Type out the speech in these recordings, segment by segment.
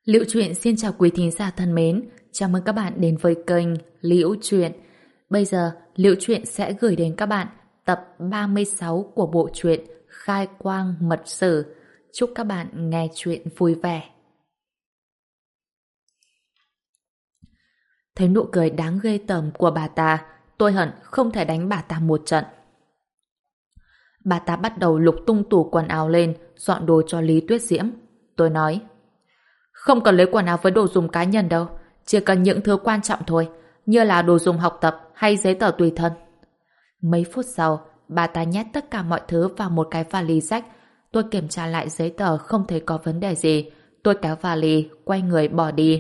Liễu Chuyện xin chào quý thính giả thân mến, chào mừng các bạn đến với kênh Liễu Chuyện. Bây giờ, Liễu Chuyện sẽ gửi đến các bạn tập 36 của bộ truyện Khai Quang Mật Sử. Chúc các bạn nghe chuyện vui vẻ. Thấy nụ cười đáng ghê tởm của bà ta, tôi hận không thể đánh bà ta một trận. Bà ta bắt đầu lục tung tủ quần áo lên, dọn đồ cho Lý Tuyết Diễm. Tôi nói: không cần lấy quần áo với đồ dùng cá nhân đâu, chỉ cần những thứ quan trọng thôi, như là đồ dùng học tập hay giấy tờ tùy thân. Mấy phút sau, bà ta nhét tất cả mọi thứ vào một cái vali rách. Tôi kiểm tra lại giấy tờ không thấy có vấn đề gì. Tôi kéo vali, quay người bỏ đi.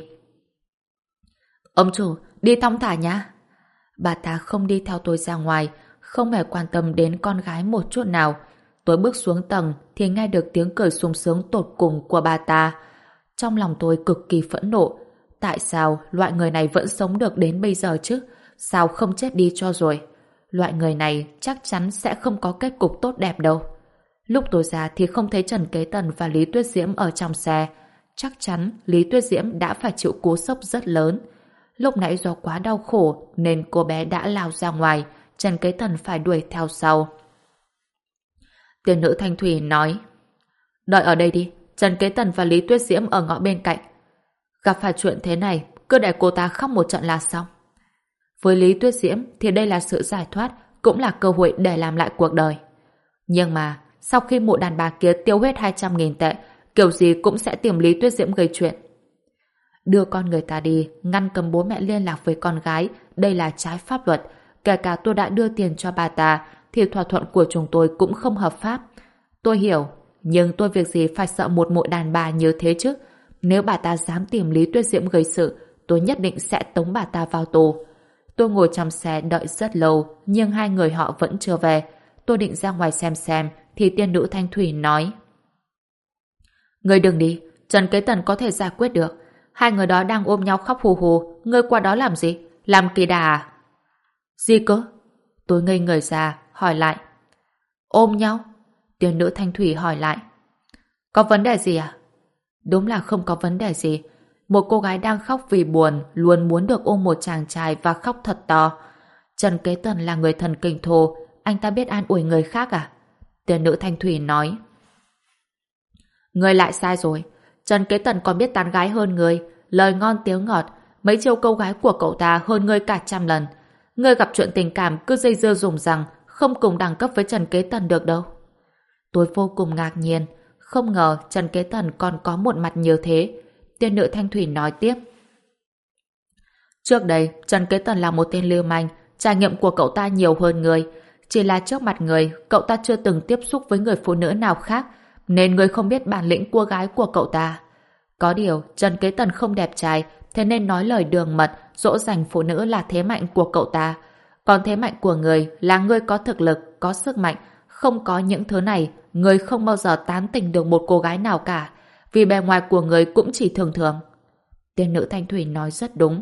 Ông chủ, đi thong thả nhá. Bà ta không đi theo tôi ra ngoài, không hề quan tâm đến con gái một chút nào. Tôi bước xuống tầng thì nghe được tiếng cười sung sướng tột cùng của bà ta. Trong lòng tôi cực kỳ phẫn nộ. Tại sao loại người này vẫn sống được đến bây giờ chứ? Sao không chết đi cho rồi? Loại người này chắc chắn sẽ không có kết cục tốt đẹp đâu. Lúc tôi ra thì không thấy Trần Kế Tần và Lý Tuyết Diễm ở trong xe. Chắc chắn Lý Tuyết Diễm đã phải chịu cú sốc rất lớn. Lúc nãy do quá đau khổ nên cô bé đã lao ra ngoài. Trần Kế Tần phải đuổi theo sau. Tiên nữ Thanh Thủy nói: đợi ở đây đi, Trần Kế Tần và Lý Tuyết Diễm ở ngõ bên cạnh. Gặp phải chuyện thế này, cứ để cô ta khóc một trận là xong. Với Lý Tuyết Diễm thì đây là sự giải thoát, cũng là cơ hội để làm lại cuộc đời. Nhưng mà, sau khi mụ đàn bà kia tiêu hết 200.000 tệ, kiểu gì cũng sẽ tìm Lý Tuyết Diễm gây chuyện. Đưa con người ta đi, ngăn cấm bố mẹ liên lạc với con gái, đây là trái pháp luật. Kể cả tôi đã đưa tiền cho bà ta, thì thỏa thuận của chúng tôi cũng không hợp pháp. Tôi hiểu, nhưng tôi việc gì phải sợ một mụ đàn bà như thế chứ? Nếu bà ta dám tìm Lý Tuyết Diễm gây sự, tôi nhất định sẽ tống bà ta vào tù. Tôi ngồi trong xe đợi rất lâu, nhưng hai người họ vẫn chưa về. Tôi định ra ngoài xem, thì tiên nữ Thanh Thủy nói: ngươi đừng đi, Trần Kế Tần có thể giải quyết được. Hai người đó đang ôm nhau khóc hù hù, ngươi qua đó làm gì? Làm kỳ đà à? Gì cơ? Tôi ngây người ra, hỏi lại. Ôm nhau? Tiên nữ Thanh Thủy hỏi lại. Có vấn đề gì à? Đúng là không có vấn đề gì. Một cô gái đang khóc vì buồn, luôn muốn được ôm một chàng trai và khóc thật to. Trần Kế Tần là người thần kinh thô, anh ta biết an ủi người khác à? Tiên nữ Thanh Thủy nói. Ngươi lại sai rồi. Trần Kế Tần còn biết tán gái hơn ngươi, lời ngon tiếng ngọt, mấy chiêu câu gái của cậu ta hơn ngươi cả 100 lần. Ngươi gặp chuyện tình cảm cứ dây dưa dùng rằng không cùng đẳng cấp với Trần Kế Tần được đâu. Tôi vô cùng ngạc nhiên, không ngờ Trần Kế Tần còn có một mặt như thế. Tiên nữ Thanh Thủy nói tiếp. Trước đây, Trần Kế Tần là một tên lưu manh, trải nghiệm của cậu ta nhiều hơn người. Chỉ là trước mặt người, cậu ta chưa từng tiếp xúc với người phụ nữ nào khác, nên người không biết bản lĩnh cua gái của cậu ta. Có điều, Trần Kế Tần không đẹp trai, thế nên nói lời đường mật, dỗ dành phụ nữ là thế mạnh của cậu ta. Còn thế mạnh của người là người có thực lực, có sức mạnh. Không có những thứ này, người không bao giờ tán tỉnh được một cô gái nào cả, vì bề ngoài của người cũng chỉ thường thường. Tiên nữ Thanh Thủy nói rất đúng.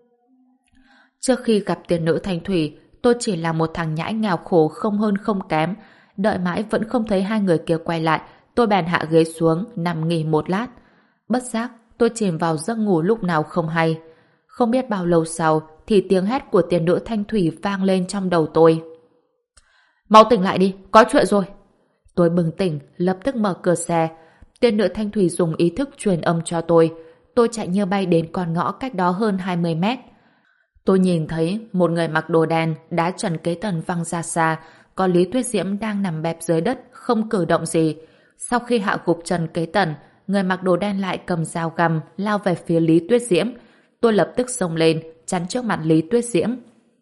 Trước khi gặp tiên nữ Thanh Thủy, tôi chỉ là một thằng nhãi nghèo khổ không hơn không kém. Đợi mãi vẫn không thấy hai người kia quay lại, tôi bèn hạ ghế xuống, nằm nghỉ một lát. Bất giác, tôi chìm vào giấc ngủ lúc nào không hay. Không biết bao lâu sau, thì tiếng hét của tiên nữ Thanh Thủy vang lên trong đầu tôi. Mau tỉnh lại đi, có chuyện rồi. Tôi bừng tỉnh, lập tức mở cửa xe. Tiên nữ Thanh Thủy dùng ý thức truyền âm cho tôi. Tôi chạy như bay đến con ngõ cách đó hơn 20 mét. Tôi nhìn thấy một người mặc đồ đen đá Trần Kế Tần văng ra xa, còn Lý Tuyết Diễm đang nằm bẹp dưới đất, không cử động gì. Sau khi hạ gục Trần Kế Tần, người mặc đồ đen lại cầm dao găm lao về phía Lý Tuyết Diễm. Tôi lập tức xông lên, chắn trước mặt Lý Tuyết Diễm.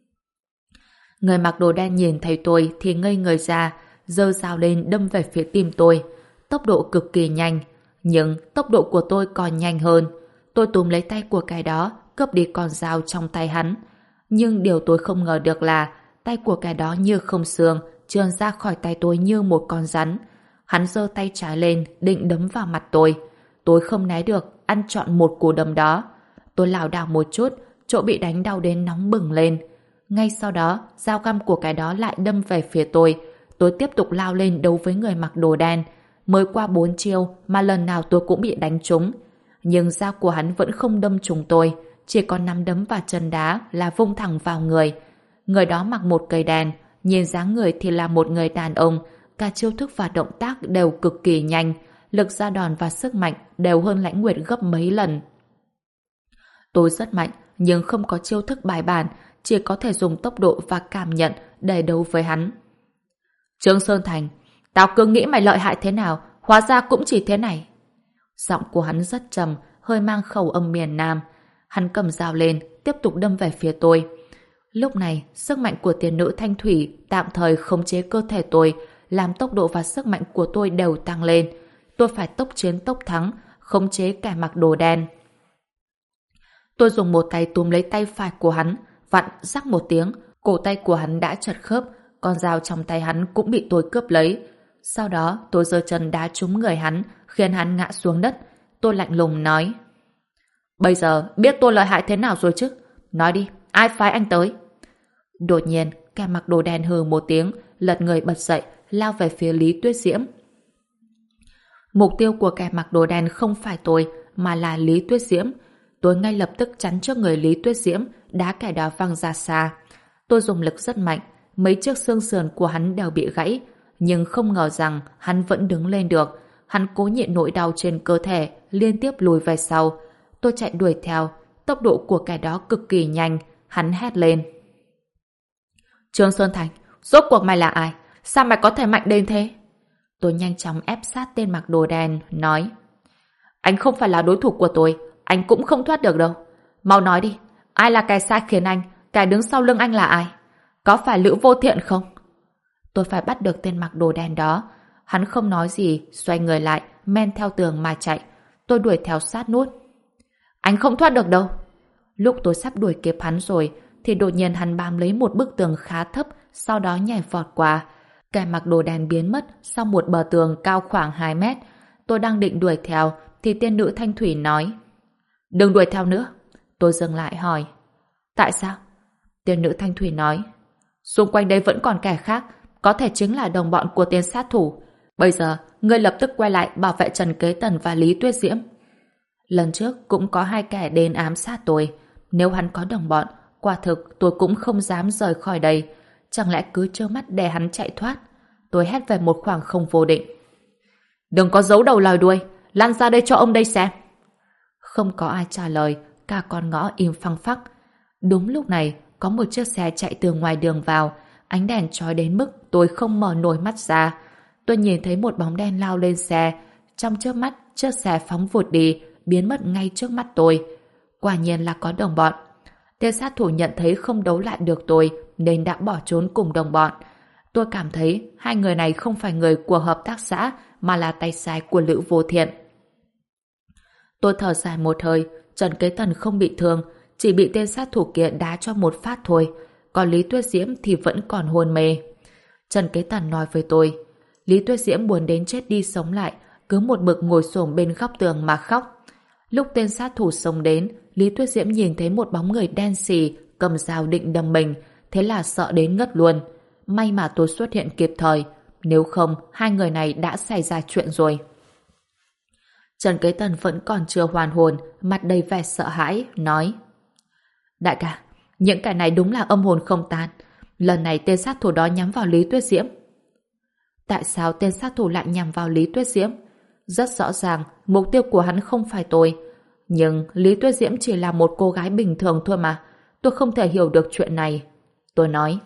Người mặc đồ đen nhìn thấy tôi thì ngây người ra, giơ dao lên đâm về phía tim tôi. Tốc độ cực kỳ nhanh, nhưng tốc độ của tôi còn nhanh hơn. Tôi túm lấy tay của cái đó, cướp đi con dao trong tay hắn. Nhưng điều tôi không ngờ được là tay của cái đó như không xương, trườn ra khỏi tay tôi như một con rắn. Hắn giơ tay trái lên, định đấm vào mặt tôi. Tôi không né được, ăn trọn một cú đấm đó. Tôi lảo đảo một chút, chỗ bị đánh đau đến nóng bừng lên. Ngay sau đó, dao găm của cái đó lại đâm về phía tôi. Tôi tiếp tục lao lên đấu với người mặc đồ đen. Mới qua 4 chiêu mà lần nào tôi cũng bị đánh trúng. nhưng dao của hắn vẫn không đâm trúng tôi, chỉ có nắm đấm và chân đá là vung thẳng vào người. Người đó mặc một cây đèn, nhìn dáng người thì là một người đàn ông, cả chiêu thức và động tác đều cực kỳ nhanh, lực ra đòn và sức mạnh đều hơn Lãnh Nguyệt gấp mấy lần. Tôi rất mạnh, nhưng không có chiêu thức bài bản, chỉ có thể dùng tốc độ và cảm nhận để đấu với hắn. Trương Sơn Thành, tao cứ nghĩ mày lợi hại thế nào, hóa ra cũng chỉ thế này. Giọng của hắn rất trầm, hơi mang khẩu âm miền Nam. Hắn cầm dao lên, tiếp tục đâm về phía tôi. Lúc này, sức mạnh của tiền nữ Thanh Thủy tạm thời khống chế cơ thể tôi, làm tốc độ và sức mạnh của tôi đều tăng lên. Tôi phải tốc chiến tốc thắng, khống chế kẻ mặc đồ đen. Tôi dùng một tay túm lấy tay phải của hắn, vặn rắc một tiếng, cổ tay của hắn đã chật khớp, con dao trong tay hắn cũng bị tôi cướp lấy. Sau đó, tôi giơ chân đá trúng người hắn, khiến hắn ngã xuống đất. Tôi lạnh lùng nói: Bây giờ biết tôi lợi hại thế nào rồi chứ? Nói đi, ai phái anh tới? Đột nhiên, kẻ mặc đồ đen hừ một tiếng, lật người bật dậy, lao về phía Lý Tuyết Diễm. Mục tiêu của kẻ mặc đồ đen không phải tôi, mà là Lý Tuyết Diễm. Tôi ngay lập tức chắn trước người Lý Tuyết Diễm, đá kẻ đó văng ra xa. Tôi dùng lực rất mạnh, mấy chiếc xương sườn của hắn đều bị gãy, nhưng không ngờ rằng hắn vẫn đứng lên được. Hắn cố nhịn nỗi đau trên cơ thể, liên tiếp lùi về sau. Tôi chạy đuổi theo, tốc độ của kẻ đó cực kỳ nhanh. Hắn hét lên: Trương Sơn Thành, rốt cuộc mày là ai? Sao mày có thể mạnh đến thế? Tôi nhanh chóng ép sát tên mặc đồ đen, nói: Anh không phải là đối thủ của tôi, anh cũng không thoát được đâu. Mau nói đi, ai là kẻ sai khiến anh, kẻ đứng sau lưng anh là ai? Có phải Lữ Vô Thiện không? Tôi phải bắt được tên mặc đồ đen đó. Hắn không nói gì, xoay người lại, men theo tường mà chạy. Tôi đuổi theo sát nút. Anh không thoát được đâu. Lúc tôi sắp đuổi kịp hắn rồi, thì đột nhiên hắn bám lấy một bức tường khá thấp, sau đó nhảy vọt qua. Kẻ mặc đồ đen biến mất sau một bờ tường cao khoảng 2 mét. Tôi đang định đuổi theo, thì tiên nữ Thanh Thủy nói: Đừng đuổi theo nữa. Tôi dừng lại hỏi: Tại sao? Tiên nữ Thanh Thủy nói: Xung quanh đây vẫn còn kẻ khác, có thể chính là đồng bọn của tên sát thủ. Bây giờ, ngươi lập tức quay lại bảo vệ Trần Kế Tần và Lý Tuyết Diễm. Lần trước cũng có 2 kẻ đến ám sát tôi. Nếu hắn có đồng bọn, quả thực tôi cũng không dám rời khỏi đây. Chẳng lẽ cứ trơ mắt để hắn chạy thoát? Tôi hét về một khoảng không vô định: Đừng có giấu đầu lòi đuôi, lăn ra đây cho ông đây xem. Không có ai trả lời, cả con ngõ im phăng phắc. Đúng lúc này, có một chiếc xe chạy từ ngoài đường vào, ánh đèn chói đến mức tôi không mở nổi mắt ra. Tôi nhìn thấy một bóng đen lao lên xe, trong chớp mắt chiếc xe phóng vụt đi, biến mất ngay trước mắt tôi. Quả nhiên là có đồng bọn. Tên sát thủ nhận thấy không đấu lại được tôi nên đã bỏ trốn cùng đồng bọn. Tôi cảm thấy 2 người này không phải người của hợp tác xã mà là tay sai của Lữ Vô Thiện. Tôi thở dài một hơi. Trần Kế Tần không bị thương, chỉ bị tên sát thủ kia đá cho một phát thôi, còn Lý Tuyết Diễm thì vẫn còn hôn mê. Trần Kế Tần nói với tôi: Lý Tuyết Diễm buồn đến chết đi sống lại, cứ một mực ngồi xổm bên góc tường mà khóc. Lúc tên sát thủ xông đến, Lý Tuyết Diễm nhìn thấy một bóng người đen xì cầm dao định đâm mình, thế là sợ đến ngất luôn. May mà tôi xuất hiện kịp thời, nếu không 2 người này đã xảy ra chuyện rồi. Trần Kế Tần vẫn còn chưa hoàn hồn, mặt đầy vẻ sợ hãi, nói: Đại ca, những kẻ này đúng là âm hồn không tan. Lần này tên sát thủ đó nhắm vào Lý Tuyết Diễm. Tại sao tên sát thủ lại nhắm vào Lý Tuyết Diễm? Rất rõ ràng, mục tiêu của hắn không phải tôi. Nhưng Lý Tuyết Diễm chỉ là một cô gái bình thường thôi mà. Tôi không thể hiểu được chuyện này. Tôi nói: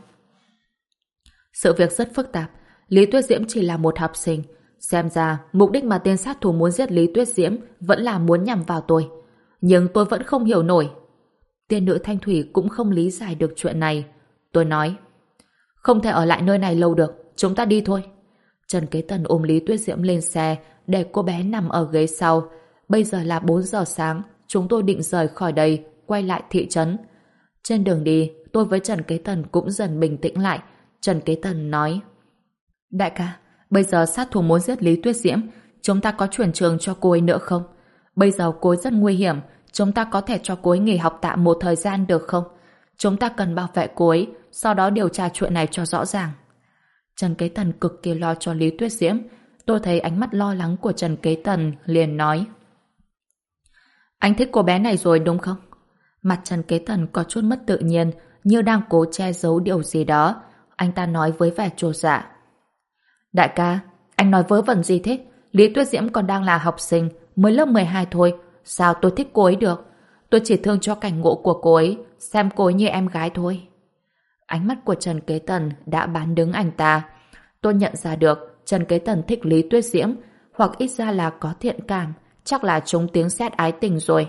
Sự việc rất phức tạp. Lý Tuyết Diễm chỉ là một học sinh. Xem ra, mục đích mà tên sát thủ muốn giết Lý Tuyết Diễm vẫn là muốn nhằm vào tôi. Nhưng tôi vẫn không hiểu nổi. Tiên nữ Thanh Thủy cũng không lý giải được chuyện này. Tôi nói: Không thể ở lại nơi này lâu được, chúng ta đi thôi. Trần Kế Tần ôm Lý Tuyết Diễm lên xe, để cô bé nằm ở ghế sau. Bây giờ là 4 giờ sáng, chúng tôi định rời khỏi đây, quay lại thị trấn. Trên đường đi, tôi với Trần Kế Tần cũng dần bình tĩnh lại. Trần Kế Tần nói: Đại ca, bây giờ sát thủ muốn giết Lý Tuyết Diễm, chúng ta có chuyển trường cho cô ấy nữa không? Bây giờ cô ấy rất nguy hiểm, chúng ta có thể cho cô ấy nghỉ học tạm một thời gian được không? Chúng ta cần bảo vệ cô ấy, sau đó điều tra chuyện này cho rõ ràng. Trần Kế Tần cực kỳ lo cho Lý Tuyết Diễm. Tôi thấy ánh mắt lo lắng của Trần Kế Tần, liền nói: Anh thích cô bé này rồi đúng không? Mặt Trần Kế Tần có chút mất tự nhiên, như đang cố che giấu điều gì đó. Anh ta nói với vẻ chột dạ. Đại ca, anh nói vớ vẩn gì thế? Lý Tuyết Diễm còn đang là học sinh, mới lớp 12 thôi. Sao tôi thích cô ấy được? Tôi chỉ thương cho cảnh ngộ của cô ấy, xem cô ấy như em gái thôi. Ánh mắt của Trần Kế Tần đã bán đứng anh ta. Tôi nhận ra được Trần Kế Tần thích Lý Tuyết Diễm, hoặc ít ra là có thiện cảm, chắc là trúng tiếng sét ái tình rồi.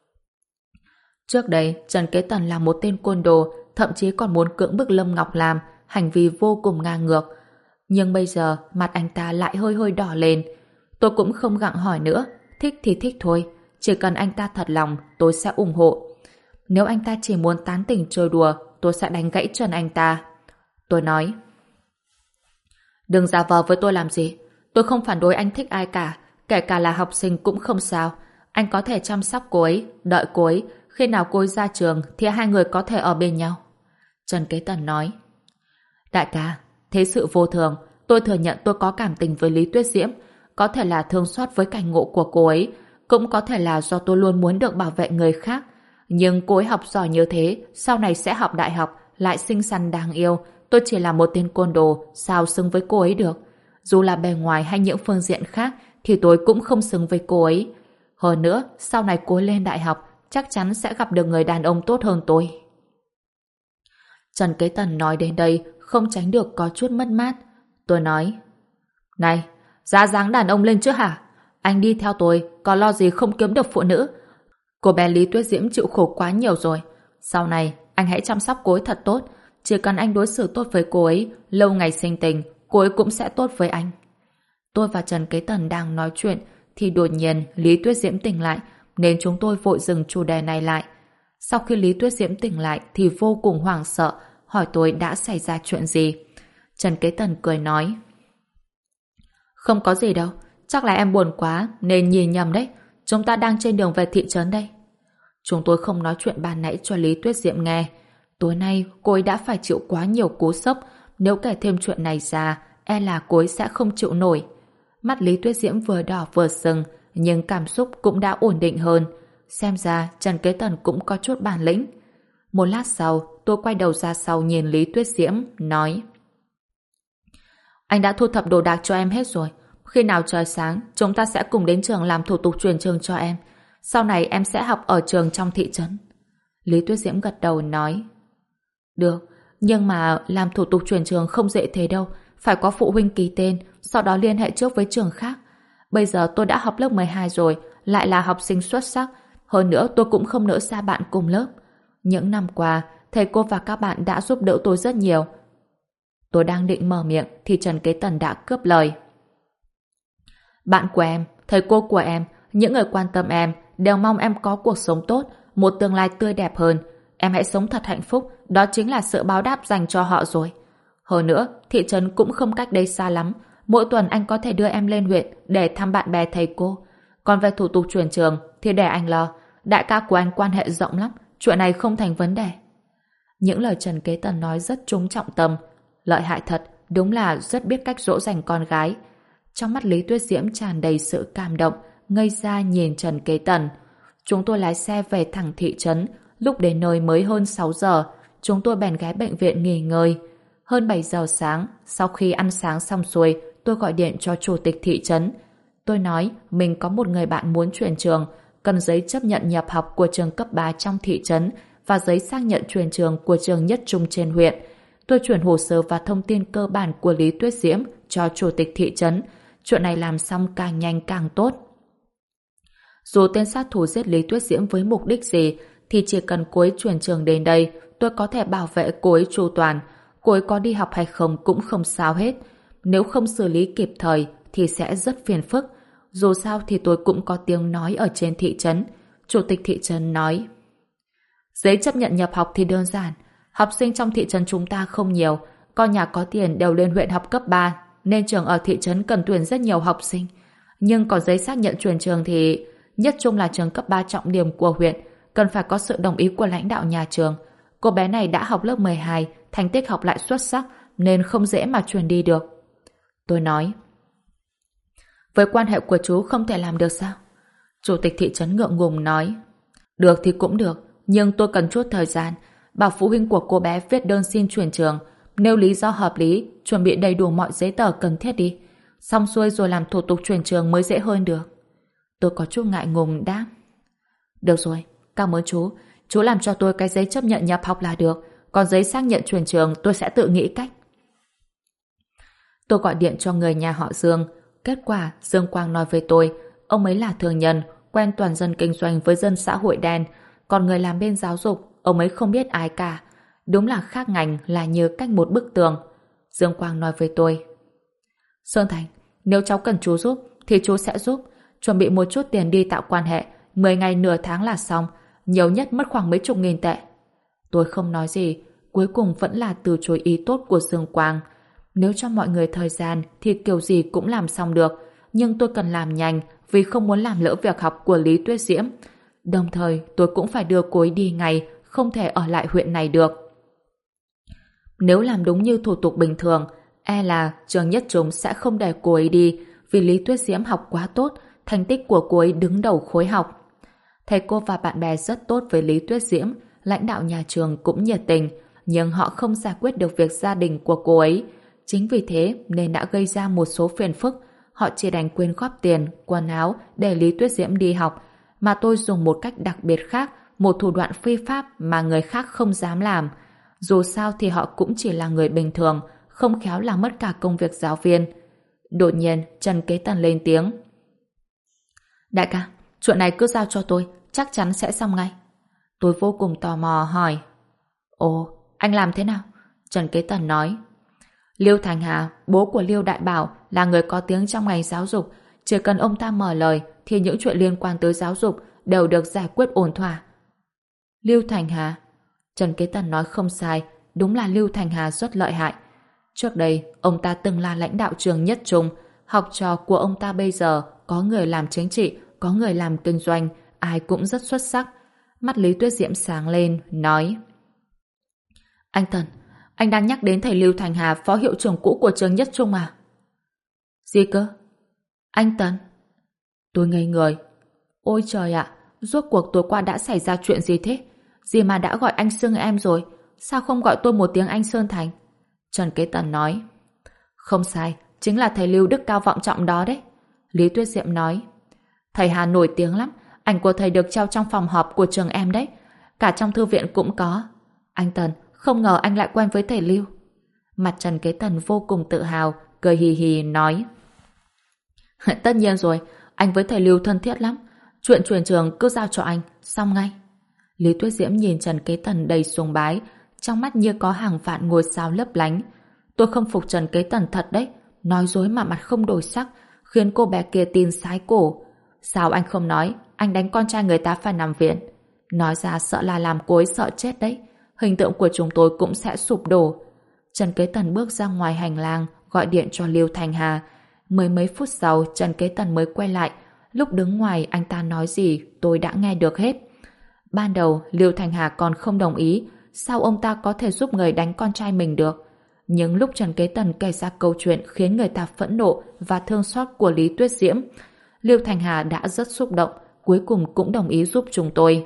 Trước đây, Trần Kế Tần là một tên côn đồ, thậm chí còn muốn cưỡng bức Lâm Ngọc Lam, hành vi vô cùng ngang ngược. Nhưng bây giờ, mặt anh ta lại hơi hơi đỏ lên. Tôi cũng không gặng hỏi nữa, thích thì thích thôi, chỉ cần anh ta thật lòng, tôi sẽ ủng hộ. Nếu anh ta chỉ muốn tán tỉnh chơi đùa, tôi sẽ đánh gãy chân anh ta. Tôi nói, đừng giả vờ với tôi làm gì. Tôi không phản đối anh thích ai cả, kể cả là học sinh cũng không sao. Anh có thể chăm sóc cô ấy, đợi cô ấy. Khi nào cô ấy ra trường thì hai người có thể ở bên nhau. Trần Kế Tần nói, đại ca, thế sự vô thường. Tôi thừa nhận tôi có cảm tình với Lý Tuyết Diễm. Có thể là thương xót với cảnh ngộ của cô ấy, cũng có thể là do tôi luôn muốn được bảo vệ người khác. Nhưng cô ấy học giỏi như thế, sau này sẽ học đại học, lại xinh xắn đáng yêu. Tôi chỉ là một tên côn đồ, sao xứng với cô ấy được? Dù là bề ngoài hay những phương diện khác, thì tôi cũng không xứng với cô ấy. Hơn nữa, sau này cô ấy lên đại học, chắc chắn sẽ gặp được người đàn ông tốt hơn tôi. Trần Kế Tần nói đến đây, không tránh được có chút mất mát. Tôi nói, này, giá dáng đàn ông lên chứ hả? Anh đi theo tôi, có lo gì không kiếm được phụ nữ? Cô bé Lý Tuyết Diễm chịu khổ quá nhiều rồi. Sau này, anh hãy chăm sóc cô ấy thật tốt. Chỉ cần anh đối xử tốt với cô ấy, lâu ngày sinh tình, cô ấy cũng sẽ tốt với anh. Tôi và Trần Kế Tần đang nói chuyện, thì đột nhiên Lý Tuyết Diễm tỉnh lại, nên chúng tôi vội dừng chủ đề này lại. Sau khi Lý Tuyết Diễm tỉnh lại thì vô cùng hoảng sợ, hỏi tôi đã xảy ra chuyện gì. Trần Kế Tần cười nói, không có gì đâu, chắc là em buồn quá nên nhìn nhầm đấy. Chúng ta đang trên đường về thị trấn đây. Chúng tôi không nói chuyện ban nãy cho Lý Tuyết Diễm nghe. Tối nay cô ấy đã phải chịu quá nhiều cú sốc, nếu kể thêm chuyện này ra, e là cô ấy sẽ không chịu nổi. Mắt Lý Tuyết Diễm vừa đỏ vừa sưng, nhưng cảm xúc cũng đã ổn định hơn. Xem ra Trần Kế Tần cũng có chút bản lĩnh. Một lát sau, tôi quay đầu ra sau nhìn Lý Tuyết Diễm, nói, anh đã thu thập đồ đạc cho em hết rồi. Khi nào trời sáng, chúng ta sẽ cùng đến trường làm thủ tục chuyển trường cho em. Sau này em sẽ học ở trường trong thị trấn. Lý Tuyết Diễm gật đầu nói, được, nhưng mà làm thủ tục chuyển trường không dễ thế đâu. Phải có phụ huynh ký tên, sau đó liên hệ trước với trường khác. Bây giờ tôi đã học lớp 12 rồi, lại là học sinh xuất sắc. Hơn nữa tôi cũng không nỡ xa bạn cùng lớp. Những năm qua, thầy cô và các bạn đã giúp đỡ tôi rất nhiều. Tôi đang định mở miệng thì Trần Kế Tần đã cướp lời. Bạn của em, thầy cô của em, những người quan tâm em đều mong em có cuộc sống tốt, một tương lai tươi đẹp hơn. Em hãy sống thật hạnh phúc, đó chính là sự báo đáp dành cho họ rồi. Hơn nữa, thị trấn cũng không cách đây xa lắm. Mỗi tuần anh có thể đưa em lên huyện để thăm bạn bè thầy cô. Còn về thủ tục chuyển trường thì để anh lo. Đại ca của anh quan hệ rộng lắm, chuyện này không thành vấn đề. Những lời Trần Kế Tần nói rất trúng trọng tâm. Lợi hại thật, đúng là rất biết cách dỗ dành con gái. Trong mắt Lý Tuyết Diễm tràn đầy sự cảm động, ngây ra nhìn Trần Kế Tần. Chúng tôi lái xe về thẳng thị trấn. Lúc đến nơi mới hơn 6 giờ, chúng tôi bèn ghé bệnh viện nghỉ ngơi. Hơn 7 giờ sáng, sau khi ăn sáng xong xuôi, tôi gọi điện cho chủ tịch thị trấn. Tôi nói mình có một người bạn muốn chuyển trường, cần giấy chấp nhận nhập học của trường cấp 3 trong thị trấn và giấy xác nhận chuyển trường của trường nhất trung trên huyện. Tôi chuyển hồ sơ và thông tin cơ bản của Lý Tuyết Diễm cho chủ tịch thị trấn. Chuyện này làm xong càng nhanh càng tốt. Dù tên sát thủ giết Lý Tuyết Diễm với mục đích gì, thì chỉ cần cô ấy chuyển trường đến đây, tôi có thể bảo vệ cô ấy chu toàn. Cô ấy có đi học hay không cũng không sao hết. Nếu không xử lý kịp thời thì sẽ rất phiền phức. Dù sao thì tôi cũng có tiếng nói ở trên thị trấn. Chủ tịch thị trấn nói, giấy chấp nhận nhập học thì đơn giản. Học sinh trong thị trấn chúng ta không nhiều. Con nhà có tiền đều lên huyện học cấp 3, nên trường ở thị trấn cần tuyển rất nhiều học sinh. Nhưng còn giấy xác nhận chuyển trường thì nhất trung là trường cấp 3 trọng điểm của huyện, cần phải có sự đồng ý của lãnh đạo nhà trường. Cô bé này đã học lớp 12, thành tích học lại xuất sắc, nên không dễ mà chuyển đi được. Tôi nói, với quan hệ của chú không thể làm được sao? Chủ tịch thị trấn ngượng ngùng nói, được thì cũng được, nhưng tôi cần chút thời gian. Bảo phụ huynh của cô bé viết đơn xin chuyển trường, nêu lý do hợp lý, chuẩn bị đầy đủ mọi giấy tờ cần thiết đi. Xong xuôi rồi làm thủ tục chuyển trường mới dễ hơn được. Tôi có chút ngại ngùng đáp. Được rồi, cảm ơn chú. Chú làm cho tôi cái giấy chấp nhận nhập học là được. Còn giấy xác nhận chuyển trường tôi sẽ tự nghĩ cách. Tôi gọi điện cho người nhà họ Dương. Kết quả Dương Quang nói với tôi, ông ấy là thương nhân, quen toàn dân kinh doanh với dân xã hội đen. Còn người làm bên giáo dục, ông ấy không biết ai cả. Đúng là khác ngành, là như cách một bức tường. Dương Quang nói với tôi, Sơn Thành, nếu cháu cần chú giúp thì chú sẽ giúp. Chuẩn bị một chút tiền đi tạo quan hệ, 10 ngày nửa tháng là xong, nhiều nhất mất khoảng mấy chục nghìn tệ. Tôi không nói gì, cuối cùng vẫn là từ chối ý tốt của Dương Quang. Nếu cho mọi người thời gian thì kiểu gì cũng làm xong được, nhưng tôi cần làm nhanh vì không muốn làm lỡ việc học của Lý Tuyết Diễm. Đồng thời tôi cũng phải đưa cô ấy đi ngay, không thể ở lại huyện này được. Nếu làm đúng như thủ tục bình thường, e là trường Nhất Trung sẽ không để cô ấy đi, vì Lý Tuyết Diễm học quá tốt, thành tích của cô ấy đứng đầu khối học. Thầy cô và bạn bè rất tốt với Lý Tuyết Diễm, lãnh đạo nhà trường cũng nhiệt tình, nhưng họ không giải quyết được việc gia đình của cô ấy. Chính vì thế nên đã gây ra một số phiền phức. Họ chỉ đành quyên góp tiền, quần áo để Lý Tuyết Diễm đi học, mà tôi dùng một cách đặc biệt khác, một thủ đoạn phi pháp mà người khác không dám làm. Dù sao thì họ cũng chỉ là người bình thường, không khéo làm mất cả công việc giáo viên. Đột nhiên Trần Kế Tần lên tiếng. Đại ca, chuyện này cứ giao cho tôi, chắc chắn sẽ xong ngay. Tôi vô cùng tò mò hỏi. Ồ, anh làm thế nào? Trần Kế Tần nói. Liêu Thành Hà, bố của Liêu Đại Bảo, là người có tiếng trong ngành giáo dục. Chỉ cần ông ta mở lời thì những chuyện liên quan tới giáo dục đều được giải quyết ổn thỏa. Liêu Thành Hà? Trần Kế Tần nói không sai, đúng là Liêu Thành Hà rất lợi hại. Trước đây, ông ta từng là lãnh đạo trường Nhất Trung, học trò của ông ta bây giờ có người làm chính trị, có người làm kinh doanh, ai cũng rất xuất sắc. Mắt Lý Tuyết Diễm sáng lên, nói: Anh Tần, anh đang nhắc đến thầy Lưu Thành Hà, phó hiệu trưởng cũ của trường Nhất Trung à? Gì cơ? Anh Tần? Tôi ngây người. Ôi trời ạ, rốt cuộc tối qua đã xảy ra chuyện gì thế? Gì mà đã gọi anh xưng em rồi, sao không gọi tôi một tiếng anh Sơn Thành? Trần Kế Tần nói. Không sai, chính là thầy Lưu đức cao vọng trọng đó đấy. Lý Tuyết Diệm nói. Thầy Hà nổi tiếng lắm, ảnh của thầy được treo trong phòng họp của trường em đấy, cả trong thư viện cũng có. Anh Tần, không ngờ anh lại quen với thầy Lưu. Mặt Trần Kế Tần vô cùng tự hào, cười hì hì nói. Tất nhiên rồi, anh với thầy Lưu thân thiết lắm, chuyện chuyển trường cứ giao cho anh, xong ngay. Lý Tuyết Diễm nhìn Trần Kế Tần đầy sùng bái, trong mắt như có hàng vạn ngôi sao lấp lánh. Tôi không phục Trần Kế Tần thật đấy, nói dối mà mặt không đổi sắc, khiến cô bé kia tin sái cổ. Sao anh không nói, anh đánh con trai người ta phải nằm viện? Nói ra sợ là làm cô ấy sợ chết đấy, hình tượng của chúng tôi cũng sẽ sụp đổ. Trần Kế Tần bước ra ngoài hành lang, gọi điện cho Liêu Thành Hà. Mấy phút sau, Trần Kế Tần mới quay lại. Lúc đứng ngoài anh ta nói gì, tôi đã nghe được hết. Ban đầu, Liêu Thành Hà còn không đồng ý, sao ông ta có thể giúp người đánh con trai mình được. Nhưng lúc Trần Kế Tần kể ra câu chuyện khiến người ta phẫn nộ và thương xót của Lý Tuyết Diễm, Liêu Thành Hà đã rất xúc động, cuối cùng cũng đồng ý giúp chúng tôi.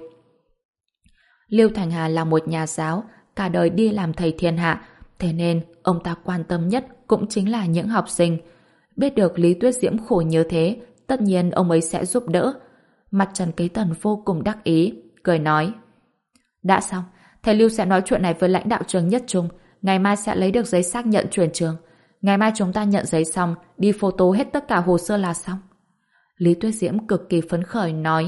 Liêu Thành Hà là một nhà giáo, cả đời đi làm thầy thiên hạ, thế nên ông ta quan tâm nhất cũng chính là những học sinh. Biết được Lý Tuyết Diễm khổ như thế, tất nhiên ông ấy sẽ giúp đỡ. Mặt Trần Kế Tần vô cùng đắc ý, cười nói. Đã xong, thầy Lưu sẽ nói chuyện này với lãnh đạo trường Nhất Trung, ngày mai sẽ lấy được giấy xác nhận chuyển trường. Ngày mai chúng ta nhận giấy xong, đi photo hết tất cả hồ sơ là xong. Lý Tuyết Diễm cực kỳ phấn khởi nói.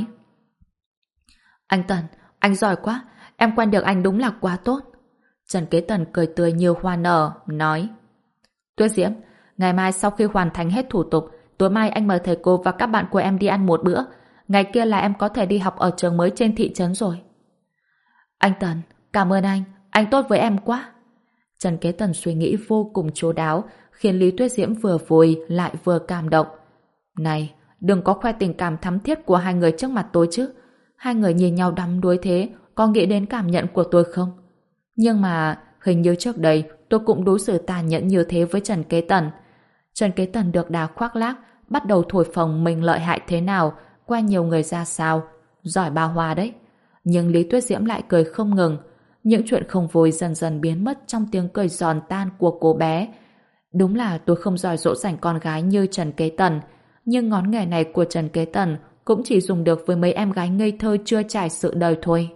Anh Tần, anh giỏi quá, em quen được anh đúng là quá tốt. Trần Kế Tần cười tươi như hoa nở, nói. Tuyết Diễm, ngày mai sau khi hoàn thành hết thủ tục, tối mai anh mời thầy cô và các bạn của em đi ăn một bữa. Ngày kia là em có thể đi học ở trường mới trên thị trấn rồi. Anh Tần, cảm ơn anh tốt với em quá. Trần Kế Tần suy nghĩ vô cùng chu đáo, khiến Lý Tuyết Diễm vừa vui lại vừa cảm động. Này, đừng có khoe tình cảm thắm thiết của hai người trước mặt tôi chứ. Hai người nhìn nhau đắm đuối thế, có nghĩ đến cảm nhận của tôi không? Nhưng mà, hình như trước đây tôi cũng đối xử tàn nhẫn như thế với Trần Kế Tần. Trần Kế Tần được đà khoác lác, bắt đầu thổi phồng mình lợi hại thế nào, quen nhiều người ra sao, giỏi bao hoa đấy. Nhưng Lý Tuyết Diễm lại cười không ngừng. Những chuyện không vui dần dần biến mất trong tiếng cười giòn tan của cô bé. Đúng là tôi không giỏi dỗ dành con gái như Trần Kế Tần, nhưng ngón nghề này của Trần Kế Tần cũng chỉ dùng được với mấy em gái ngây thơ chưa trải sự đời thôi.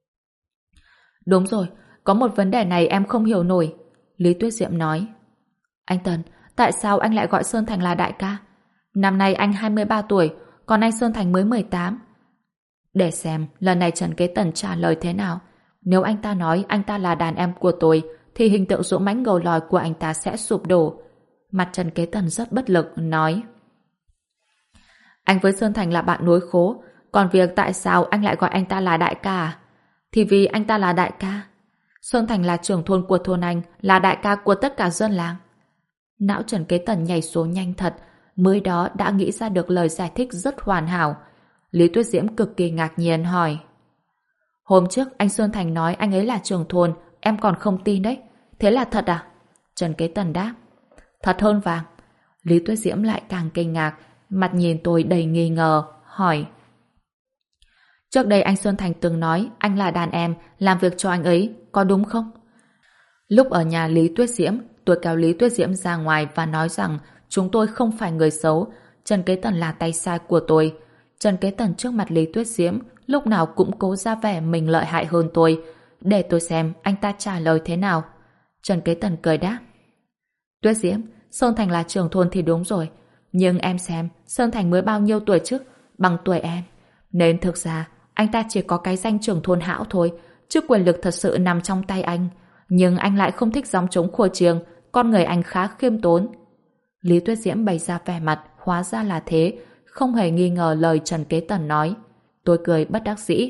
Đúng rồi, có một vấn đề này em không hiểu nổi. Lý Tuyết Diễm nói. Anh Tần, tại sao anh lại gọi Sơn Thành là đại ca? Năm nay anh 23 tuổi, còn anh Sơn Thành mới 18. Để xem lần này Trần Kế Tần trả lời thế nào. Nếu anh ta nói anh ta là đàn em của tôi, thì hình tượng dũng mãnh ngầu lòi của anh ta sẽ sụp đổ. Mặt Trần Kế Tần rất bất lực, nói. Anh với Sơn Thành là bạn nối khố, còn việc tại sao anh lại gọi anh ta là đại ca à? Thì vì anh ta là đại ca. Sơn Thành là trưởng thôn của thôn anh, là đại ca của tất cả dân làng. Não Trần Kế Tần nhảy số nhanh thật, mới đó đã nghĩ ra được lời giải thích rất hoàn hảo. Lý Tuyết Diễm cực kỳ ngạc nhiên hỏi. Hôm trước anh Sơn Thành nói anh ấy là trưởng thôn, em còn không tin đấy. Thế là thật à? Trần Kế Tần đáp. Thật hơn vàng. Lý Tuyết Diễm lại càng kinh ngạc, mặt nhìn tôi đầy nghi ngờ, hỏi. Trước đây anh Sơn Thành từng nói anh là đàn em, làm việc cho anh ấy, có đúng không? Lúc ở nhà Lý Tuyết Diễm, tôi kéo Lý Tuyết Diễm ra ngoài và nói rằng chúng tôi không phải người xấu, Trần Kế Tần là tay sai của tôi. Trần Kế Tần trước mặt Lý Tuyết Diễm lúc nào cũng cố ra vẻ mình lợi hại hơn tôi. Để tôi xem anh ta trả lời thế nào. Trần Kế Tần cười đáp. Tuyết Diễm, Sơn Thành là trưởng thôn thì đúng rồi. Nhưng em xem, Sơn Thành mới bao nhiêu tuổi chứ? Bằng tuổi em. Nên thực ra, anh ta chỉ có cái danh trưởng thôn hão thôi, chứ quyền lực thật sự nằm trong tay anh. Nhưng anh lại không thích gióng trống khua chiêng, con người anh khá khiêm tốn. Lý Tuyết Diễm bày ra vẻ mặt, hóa ra là thế, không hề nghi ngờ lời Trần Kế Tần nói. Tôi cười bất đắc dĩ.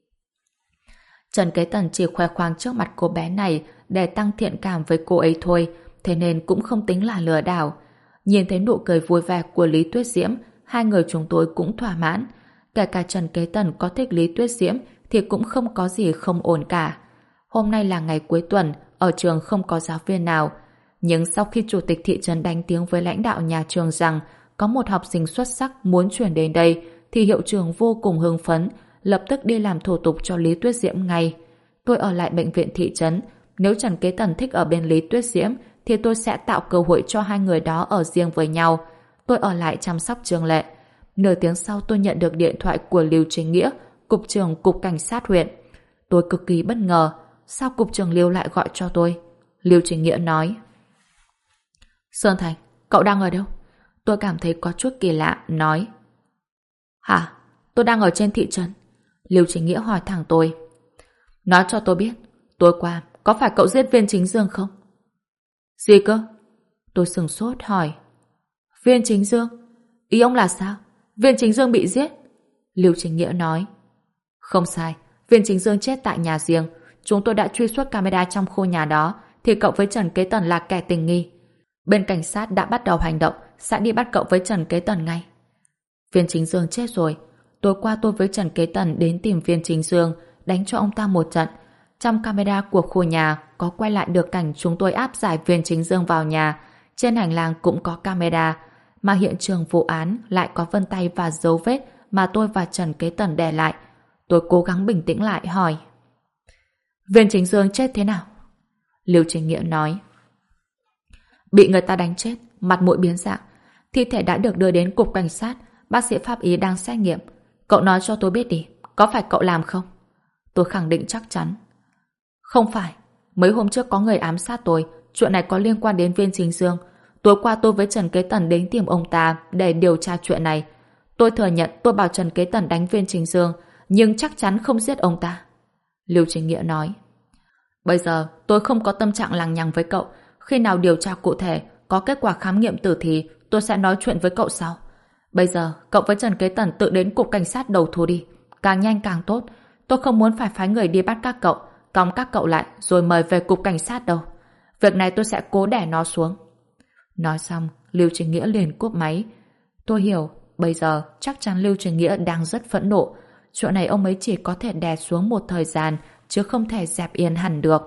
Trần Kế Tần chỉ khoe khoang trước mặt cô bé này để tăng thiện cảm với cô ấy thôi, thế nên cũng không tính là lừa đảo. Nhìn thấy nụ cười vui vẻ của Lý Tuyết Diễm, hai người chúng tôi cũng thỏa mãn. Kể cả Trần Kế Tần có thích Lý Tuyết Diễm thì cũng không có gì không ổn cả. Hôm nay là ngày cuối tuần, ở trường không có giáo viên nào. Nhưng sau khi chủ tịch thị trấn đánh tiếng với lãnh đạo nhà trường rằng có một học sinh xuất sắc muốn chuyển đến đây, thì hiệu trưởng vô cùng hưng phấn, lập tức đi làm thủ tục cho Lý Tuyết Diễm ngay. Tôi ở lại bệnh viện thị trấn. Nếu Trần Kế Tần thích ở bên Lý Tuyết Diễm thì tôi sẽ tạo cơ hội cho hai người đó ở riêng với nhau. Tôi ở lại chăm sóc Trương Lệ. Nửa tiếng sau tôi nhận được điện thoại của Lưu Chính Nghĩa, cục trưởng cục cảnh sát huyện. Tôi cực kỳ bất ngờ. Sao cục trưởng Lưu lại gọi cho tôi? Lưu Chính Nghĩa nói. Sơn Thành, cậu đang ở đâu? Tôi cảm thấy có chút kỳ lạ, nói. Hả? Tôi đang ở trên thị trấn. Lưu Chính Nghĩa hỏi thẳng tôi. Nói cho tôi biết, tối qua có phải cậu giết viên Chính Dương không? Gì cơ? Tôi sửng sốt hỏi. Viên Chính Dương? Ý ông là sao? Viên Chính Dương bị giết? Lưu Chính Nghĩa nói. Không sai, viên Chính Dương chết tại nhà riêng. Chúng tôi đã truy xuất camera trong khu nhà đó, thì cậu với Trần Kế Tần là kẻ tình nghi. Bên cảnh sát đã bắt đầu hành động, sẽ đi bắt cậu với Trần Kế Tần ngay. Viên Chính Dương chết rồi. Tối qua tôi với Trần Kế Tần đến tìm viên Chính Dương, đánh cho ông ta một trận. Trong camera của khu nhà có quay lại được cảnh chúng tôi áp giải viên Chính Dương vào nhà. Trên hành lang cũng có camera, mà hiện trường vụ án lại có vân tay và dấu vết mà tôi và Trần Kế Tần để lại. Tôi cố gắng bình tĩnh lại hỏi. Viên Chính Dương chết thế nào? Lưu Chính Nghĩa nói. Bị người ta đánh chết, mặt mũi biến dạng. Thi thể đã được đưa đến cục cảnh sát, bác sĩ pháp y đang xét nghiệm. Cậu nói cho tôi biết đi, có phải cậu làm không? Tôi khẳng định chắc chắn. Không phải, mấy hôm trước có người ám sát tôi, chuyện này có liên quan đến viên Chính Dương. Tối qua tôi với Trần Kế Tần đến tìm ông ta để điều tra chuyện này. Tôi thừa nhận tôi bảo Trần Kế Tần đánh viên Chính Dương, nhưng chắc chắn không giết ông ta. Lưu Chính Nghĩa nói. Bây giờ tôi không có tâm trạng lằng nhằng với cậu. Khi nào điều tra cụ thể, có kết quả khám nghiệm tử thi, tôi sẽ nói chuyện với cậu sau. Bây giờ cậu với Trần Kế Tần tự đến cục cảnh sát đầu thú đi, càng nhanh càng tốt. Tôi không muốn phải phái người đi bắt các cậu, cõng các cậu lại rồi mời về cục cảnh sát đâu. Việc này tôi sẽ cố đè nó xuống. Nói xong, Lưu Chính Nghĩa liền cúp máy. Tôi hiểu, bây giờ chắc chắn Lưu Chính Nghĩa đang rất phẫn nộ. Chuyện này ông ấy chỉ có thể đè xuống một thời gian, chứ không thể dẹp yên hẳn được.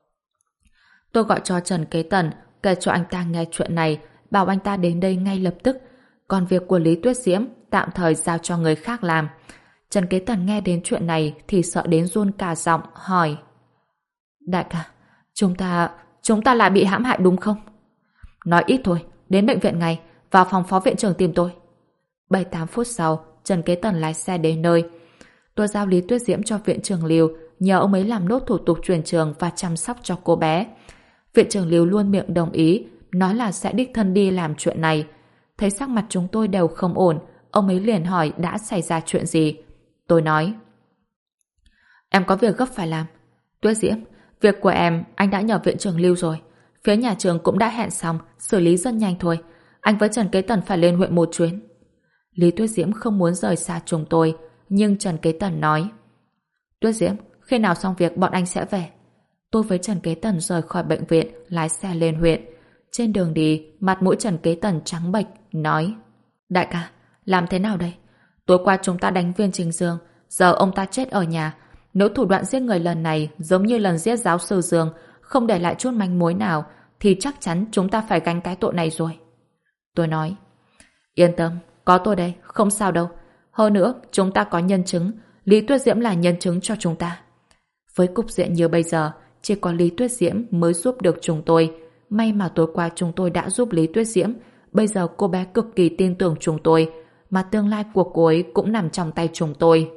Tôi gọi cho Trần Kế Tần, kể cho anh ta nghe chuyện này, bảo anh ta đến đây ngay lập tức. Còn việc của Lý Tuyết Diễm, tạm thời giao cho người khác làm. Trần Kế Tần nghe đến chuyện này thì sợ đến run cả giọng, hỏi: Đại ca, chúng ta lại bị hãm hại đúng không? Nói ít thôi, đến bệnh viện ngay, vào phòng phó viện trưởng tìm tôi. 7-8 phút sau, Trần Kế Tần lái xe đến nơi. Tôi giao Lý Tuyết Diễm cho viện trưởng Lưu, nhờ ông ấy làm nốt thủ tục chuyển trường và chăm sóc cho cô bé. Viện trưởng Lưu luôn miệng đồng ý, nói là sẽ đích thân đi làm chuyện này. Thấy sắc mặt chúng tôi đều không ổn, ông ấy liền hỏi đã xảy ra chuyện gì. Tôi nói: Em có việc gấp phải làm. Tuyết Diễm, việc của em anh đã nhờ viện trưởng Lưu rồi. Phía nhà trường cũng đã hẹn xong, xử lý rất nhanh thôi. Anh với Trần Kế Tần phải lên huyện một chuyến. Lý Tuyết Diễm không muốn rời xa chúng tôi, nhưng Trần Kế Tần nói: Tuyết Diễm, khi nào xong việc bọn anh sẽ về. Tôi với Trần Kế Tần rời khỏi bệnh viện, lái xe lên huyện. Trên đường đi, mặt mũi Trần Kế Tần trắng bệch, nói: Đại ca, làm thế nào đây? Tối qua chúng ta đánh Viên Trình Dương, giờ ông ta chết ở nhà. Nếu thủ đoạn giết người lần này giống như lần giết giáo sư Dương, không để lại chút manh mối nào, thì chắc chắn chúng ta phải gánh cái tội này rồi. Tôi nói: Yên tâm, có tôi đây, không sao đâu. Hơn nữa, chúng ta có nhân chứng, Lý Tuyết Diễm là nhân chứng cho chúng ta. Với cục diện như bây giờ, chỉ có Lý Tuyết Diễm mới giúp được chúng tôi. May mà tối qua chúng tôi đã giúp Lý Tuyết Diễm. Bây giờ cô bé cực kỳ tin tưởng chúng tôi, mà tương lai của cô ấy cũng nằm trong tay chúng tôi.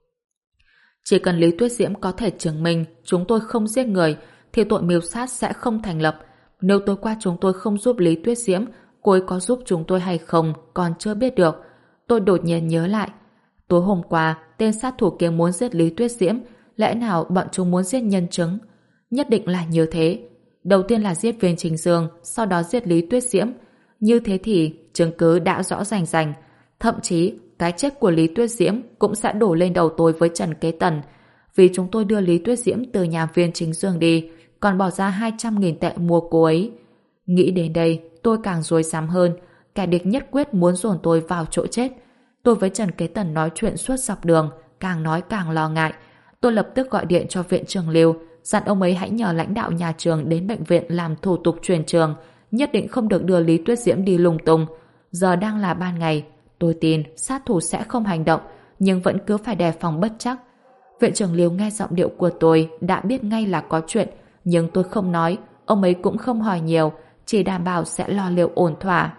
Chỉ cần Lý Tuyết Diễm có thể chứng minh chúng tôi không giết người, thì tội mưu sát sẽ không thành lập. Nếu tối qua chúng tôi không giúp Lý Tuyết Diễm, cô ấy có giúp chúng tôi hay không còn chưa biết được. Tôi đột nhiên nhớ lại, tối hôm qua tên sát thủ kia muốn giết Lý Tuyết Diễm, lẽ nào bọn chúng muốn giết nhân chứng? Nhất định là như thế. Đầu tiên là giết Viên Trình Dương, sau đó giết Lý Tuyết Diễm. Như thế thì chứng cứ đã rõ rành rành. Thậm chí cái chết của Lý Tuyết Diễm cũng sẽ đổ lên đầu tôi với Trần Kế Tần, vì chúng tôi đưa Lý Tuyết Diễm từ nhà Viên Trình Dương đi, còn bỏ ra 200.000 tệ mua cô ấy. Nghĩ đến đây, tôi càng rối rắm hơn. Kẻ địch nhất quyết muốn dồn tôi vào chỗ chết. Tôi với Trần Kế Tần nói chuyện suốt dọc đường, càng nói càng lo ngại. Tôi lập tức gọi điện cho viện trưởng Lưu, dặn ông ấy hãy nhờ lãnh đạo nhà trường đến bệnh viện làm thủ tục chuyển trường, nhất định không được đưa Lý Tuyết Diễm đi lung tung. Giờ đang là ban ngày, tôi tin sát thủ sẽ không hành động, nhưng vẫn cứ phải đề phòng bất trắc. Viện trưởng Lưu nghe giọng điệu của tôi đã biết ngay là có chuyện, nhưng tôi không nói, ông ấy cũng không hỏi nhiều, chỉ đảm bảo sẽ lo liệu ổn thỏa.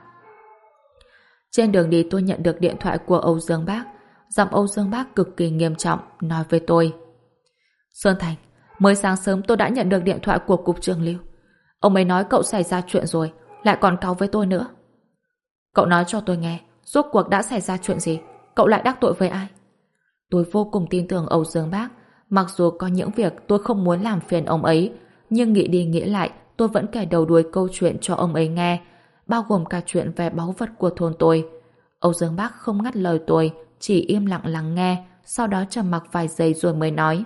Trên đường đi tôi nhận được điện thoại của Âu Dương Bác. Giọng Âu Dương Bác cực kỳ nghiêm trọng, nói với tôi: Sơn Thành, mới sáng sớm tôi đã nhận được điện thoại của cục trưởng Lưu. Ông ấy nói cậu xảy ra chuyện rồi, lại còn cáu với tôi nữa. Cậu nói cho tôi nghe, rốt cuộc đã xảy ra chuyện gì? Cậu lại đắc tội với ai? Tôi vô cùng tin tưởng Âu Dương Bác. Mặc dù có những việc tôi không muốn làm phiền ông ấy, nhưng nghĩ đi nghĩ lại, tôi vẫn kể đầu đuôi câu chuyện cho ông ấy nghe, bao gồm cả chuyện về báu vật của thôn tôi. Âu Dương Bác không ngắt lời tôi, chỉ im lặng lắng nghe, sau đó trầm mặc vài giây rồi mới nói: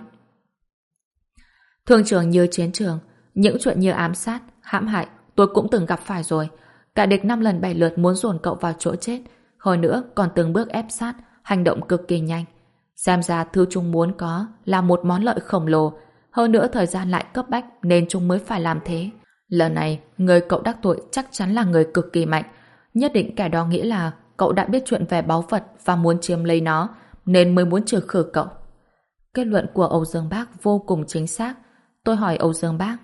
Thương trường như chiến trường, những chuyện như ám sát, hãm hại, tôi cũng từng gặp phải rồi. Cả địch 5 lần 7 lượt muốn dồn cậu vào chỗ chết, hơn nữa còn từng bước ép sát, hành động cực kỳ nhanh. Xem ra thứ chúng muốn có là một món lợi khổng lồ, hơn nữa thời gian lại cấp bách nên chúng mới phải làm thế. Lần này, người cậu đắc tội chắc chắn là người cực kỳ mạnh. Nhất định kẻ đó nghĩ là cậu đã biết chuyện về báu vật và muốn chiếm lấy nó, nên mới muốn trừ khử cậu. Kết luận của Âu Dương Bác vô cùng chính xác. Tôi hỏi Âu Dương Bác: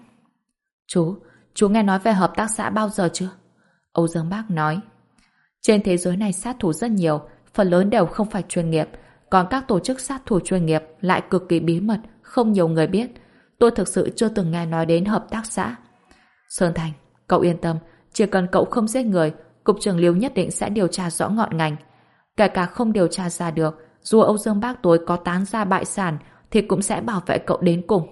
Chú nghe nói về hợp tác xã bao giờ chưa? Âu Dương Bác nói: Trên thế giới này sát thủ rất nhiều, phần lớn đều không phải chuyên nghiệp, còn các tổ chức sát thủ chuyên nghiệp lại cực kỳ bí mật, không nhiều người biết. Tôi thực sự chưa từng nghe nói đến hợp tác xã. Sơn Thành, cậu yên tâm, chỉ cần cậu không giết người, cục trưởng Lưu nhất định sẽ điều tra rõ ngọn ngành. Kể cả không điều tra ra được, dù Âu Dương Bác tôi có tán ra bại sản thì cũng sẽ bảo vệ cậu đến cùng.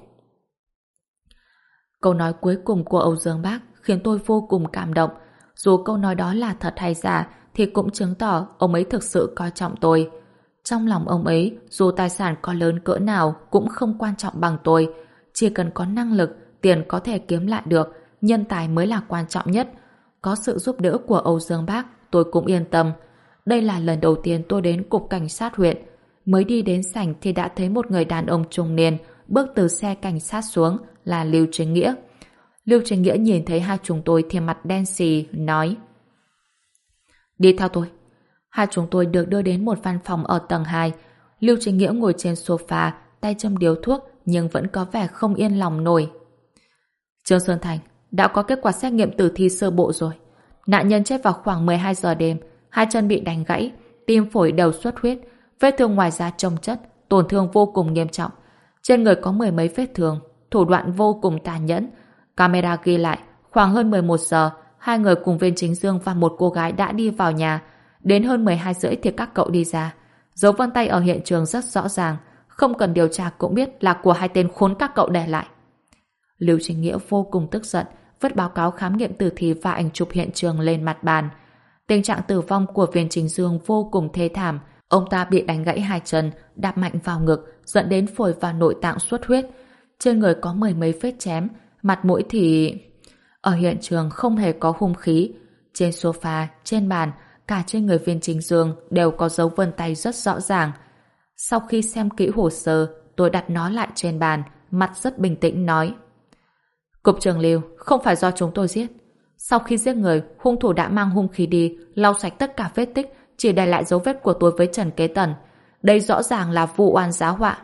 Câu nói cuối cùng của Âu Dương Bác khiến tôi vô cùng cảm động. Dù câu nói đó là thật hay giả thì cũng chứng tỏ ông ấy thực sự coi trọng tôi. Trong lòng ông ấy, dù tài sản có lớn cỡ nào cũng không quan trọng bằng tôi. Chỉ cần có năng lực, tiền có thể kiếm lại được, nhân tài mới là quan trọng nhất. Có sự giúp đỡ của Âu Dương Bác, tôi cũng yên tâm. Đây là lần đầu tiên tôi đến cục cảnh sát huyện. Mới đi đến sảnh thì đã thấy một người đàn ông trung niên bước từ xe cảnh sát xuống, là Lưu Chính Nghĩa. Lưu Chính Nghĩa nhìn thấy hai chúng tôi thì mặt đen xì, nói: Đi theo tôi. Hai chúng tôi được đưa đến một văn phòng ở tầng 2. Lưu Chính Nghĩa ngồi trên sofa, tay châm điếu thuốc nhưng vẫn có vẻ không yên lòng nổi. Trương Sơn Thành, đã có kết quả xét nghiệm tử thi sơ bộ rồi. Nạn nhân chết vào khoảng 12 giờ đêm, hai chân bị đánh gãy, tim phổi đều xuất huyết, vết thương ngoài da chồng chất, tổn thương vô cùng nghiêm trọng. Trên người có 10 mấy vết thương, thủ đoạn vô cùng tàn nhẫn. Camera ghi lại, khoảng hơn 11 giờ, hai người cùng Viên Chính Dương và một cô gái đã đi vào nhà. Đến hơn 12 rưỡi thì các cậu đi ra. Dấu vân tay ở hiện trường rất rõ ràng, không cần điều tra cũng biết là của hai tên khốn các cậu để lại. Lưu Chính Nghĩa vô cùng tức giận, vứt báo cáo khám nghiệm tử thi và ảnh chụp hiện trường lên mặt bàn. Tình trạng tử vong của Viên Chính Dương vô cùng thê thảm. Ông ta bị đánh gãy hai chân, đạp mạnh vào ngực, dẫn đến phổi và nội tạng xuất huyết. Trên người có 10 mấy vết chém, mặt mũi thì... Ở hiện trường không hề có hung khí. Trên sofa, trên bàn, cả trên người Viên Chính Dương đều có dấu vân tay rất rõ ràng. Sau khi xem kỹ hồ sơ, tôi đặt nó lại trên bàn, mặt rất bình tĩnh nói: Cục trưởng Lưu, không phải do chúng tôi giết. Sau khi giết người, hung thủ đã mang hung khí đi, lau sạch tất cả vết tích, chỉ để lại dấu vết của tôi với Trần Kế Tần. Đây rõ ràng là vụ oan giá họa.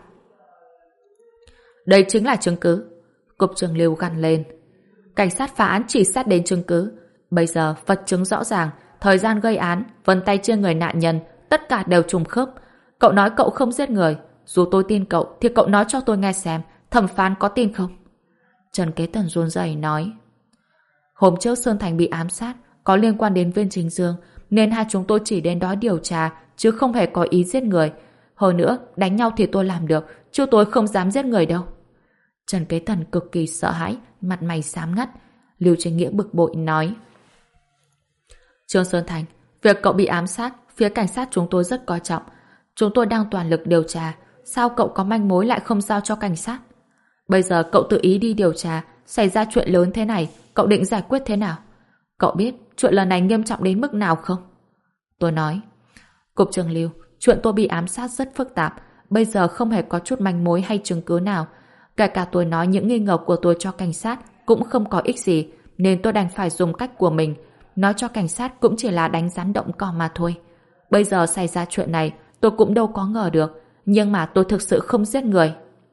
Đây chính là chứng cứ. Cục trưởng Lưu gằn lên. Cảnh sát phá án chỉ xét đến chứng cứ. Bây giờ vật chứng rõ ràng, thời gian gây án, vân tay trên người nạn nhân, tất cả đều trùng khớp. Cậu nói cậu không giết người. Dù tôi tin cậu, thì cậu nói cho tôi nghe xem, thẩm phán có tin không? Trần Kế Tần run rẩy nói: Hôm trước Sơn Thành bị ám sát, có liên quan đến Viên Chính Dương, nên hai chúng tôi chỉ đến đó điều tra, chứ không hề có ý giết người. Hơn nữa, đánh nhau thì tôi làm được, chứ tôi không dám giết người đâu. Trần Kế Tần cực kỳ sợ hãi, mặt mày xám ngắt. Lưu Chính Nghĩa bực bội nói: Trương Sơn Thành, việc cậu bị ám sát, phía cảnh sát chúng tôi rất coi trọng. Chúng tôi đang toàn lực điều tra, sao cậu có manh mối lại không giao cho cảnh sát? Bây giờ cậu tự ý đi điều tra, xảy ra chuyện lớn thế này, cậu định giải quyết thế nào? Cậu biết chuyện lần này nghiêm trọng đến mức nào không? Tôi nói: Cục trưởng Lưu, chuyện tôi bị ám sát rất phức tạp, bây giờ không hề có chút manh mối hay chứng cứ nào. Kể cả tôi nói những nghi ngờ của tôi cho cảnh sát cũng không có ích gì, nên tôi đành phải dùng cách của mình. Nói cho cảnh sát cũng chỉ là đánh rắn động cỏ mà thôi. Bây giờ xảy ra chuyện này, tôi cũng đâu có ngờ được, nhưng mà tôi thực sự không giết người.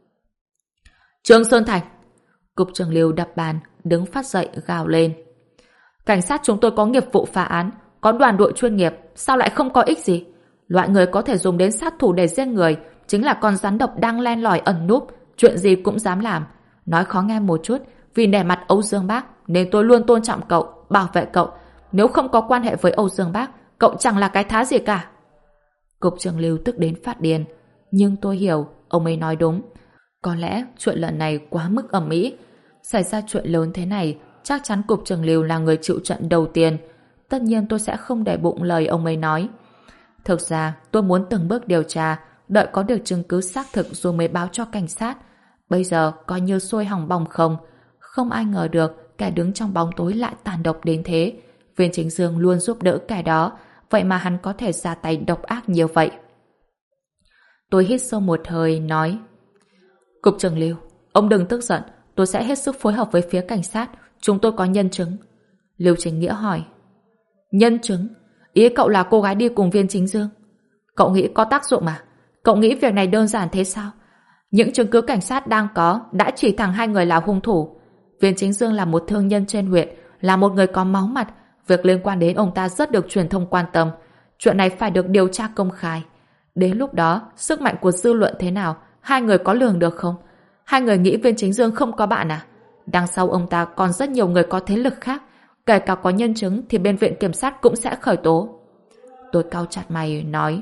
Trương Sơn Thành! Cục trưởng Lưu đập bàn, đứng phát dậy gào lên: Cảnh sát chúng tôi có nghiệp vụ phá án, có đoàn đội chuyên nghiệp, sao lại không có ích gì? Loại người có thể dùng đến sát thủ để giết người chính là con rắn độc đang len lỏi ẩn núp, chuyện gì cũng dám làm. Nói khó nghe một chút, vì nể mặt Âu Dương Bác nên tôi luôn tôn trọng cậu, bảo vệ cậu. Nếu không có quan hệ với Âu Dương Bác, cậu chẳng là cái thá gì cả. Cục trưởng Lưu tức đến phát điên. Nhưng tôi hiểu, ông ấy nói đúng. Có lẽ chuyện lần này quá mức ầm ĩ. Xảy ra chuyện lớn thế này, chắc chắn Cục trưởng Lưu là người chịu trận đầu tiên. Tất nhiên tôi sẽ không để bụng lời ông ấy nói. Thực ra tôi muốn từng bước điều tra, đợi có được chứng cứ xác thực rồi mới báo cho cảnh sát. Bây giờ coi như xôi hỏng bỏng không. Không ai ngờ được kẻ đứng trong bóng tối lại tàn độc đến thế. Viên Chính Dương luôn giúp đỡ kẻ đó, vậy mà hắn có thể ra tay độc ác như vậy. Tôi hít sâu một hơi nói: Cục trưởng Lưu, ông đừng tức giận, tôi sẽ hết sức phối hợp với phía cảnh sát, chúng tôi có nhân chứng. Lưu Chính Nghĩa hỏi: Nhân chứng? Ý cậu là cô gái đi cùng Viên Chính Dương? Cậu nghĩ có tác dụng à? Cậu nghĩ việc này đơn giản thế sao? Những chứng cứ cảnh sát đang có đã chỉ thẳng hai người là hung thủ. Viên Chính Dương là một thương nhân trên huyện, là một người có máu mặt. Việc liên quan đến ông ta rất được truyền thông quan tâm. Chuyện này phải được điều tra công khai. Đến lúc đó, sức mạnh của dư luận thế nào, hai người có lường được không? Hai người nghĩ Viên Chính Dương không có bạn à? Đằng sau ông ta còn rất nhiều người có thế lực khác. Kể cả có nhân chứng thì bên viện kiểm sát cũng sẽ khởi tố. Tôi cau chặt mày nói: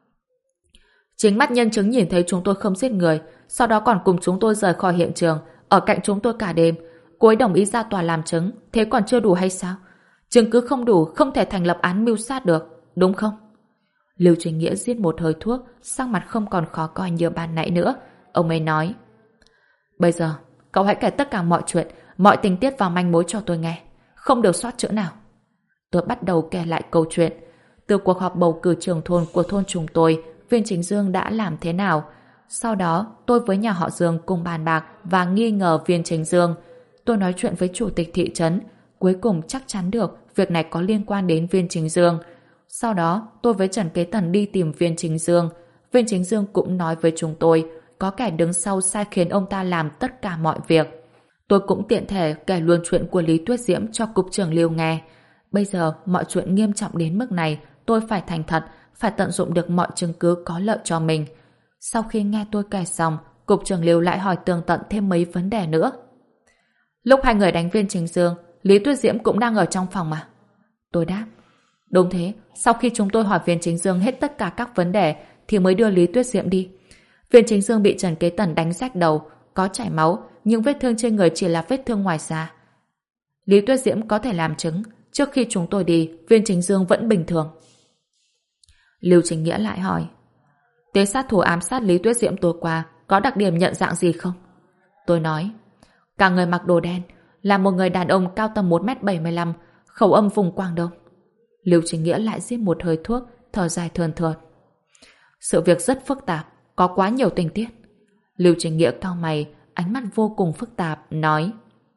Chính mắt nhân chứng nhìn thấy chúng tôi không giết người, sau đó còn cùng chúng tôi rời khỏi hiện trường, ở cạnh chúng tôi cả đêm. Cô ấy đồng ý ra tòa làm chứng, thế còn chưa đủ hay sao? Chứng cứ không đủ, không thể thành lập án mưu sát được, đúng không? Lưu Chính Nghĩa giết một hơi thuốc, sắc mặt không còn khó coi như ban nãy nữa. Ông ấy nói: Bây giờ, cậu hãy kể tất cả mọi chuyện, mọi tình tiết và manh mối cho tôi nghe, không được sót chữ nào. Tôi bắt đầu kể lại câu chuyện. Từ cuộc họp bầu cử trưởng thôn của thôn chúng tôi, Viên Chính Dương đã làm thế nào. Sau đó, tôi với nhà họ Dương cùng bàn bạc và nghi ngờ Viên Chính Dương. Tôi nói chuyện với chủ tịch thị trấn, cuối cùng chắc chắn được việc này có liên quan đến Viên Chính Dương. Sau đó, tôi với Trần Kế Tần đi tìm Viên Chính Dương. Viên Chính Dương cũng nói với chúng tôi có kẻ đứng sau sai khiến ông ta làm tất cả mọi việc. Tôi cũng tiện thể kể luôn chuyện của Lý Tuyết Diễm cho cục trưởng Lưu nghe. Bây giờ, mọi chuyện nghiêm trọng đến mức này, tôi phải thành thật, phải tận dụng được mọi chứng cứ có lợi cho mình. Sau khi nghe tôi kể xong, cục trưởng Lưu lại hỏi tường tận thêm mấy vấn đề nữa. Lúc hai người đánh Viên Chính Dương, Lý Tuyết Diễm cũng đang ở trong phòng mà. Tôi đáp. Đúng thế, sau khi chúng tôi hỏi Viên Chính Dương hết tất cả các vấn đề thì mới đưa Lý Tuyết Diễm đi. Viên Chính Dương bị Trần Kế Tần đánh rách đầu, có chảy máu, nhưng vết thương trên người chỉ là vết thương ngoài da. Lý Tuyết Diễm có thể làm chứng, trước khi chúng tôi đi, Viên Chính Dương vẫn bình thường. Lưu Chính Nghĩa lại hỏi, tên sát thủ ám sát Lý Tuyết Diễm tối qua có đặc điểm nhận dạng gì không? Tôi nói, cả người mặc đồ đen, là một người đàn ông cao tầm 1m75, khẩu âm vùng Quảng Đông. Lưu Chính Nghĩa lại rít một hơi thuốc, thở dài thườn thượt. Sự việc rất phức tạp, có quá nhiều tình tiết. Lưu Chính Nghĩa cau mày, ánh mắt vô cùng phức tạp, nói,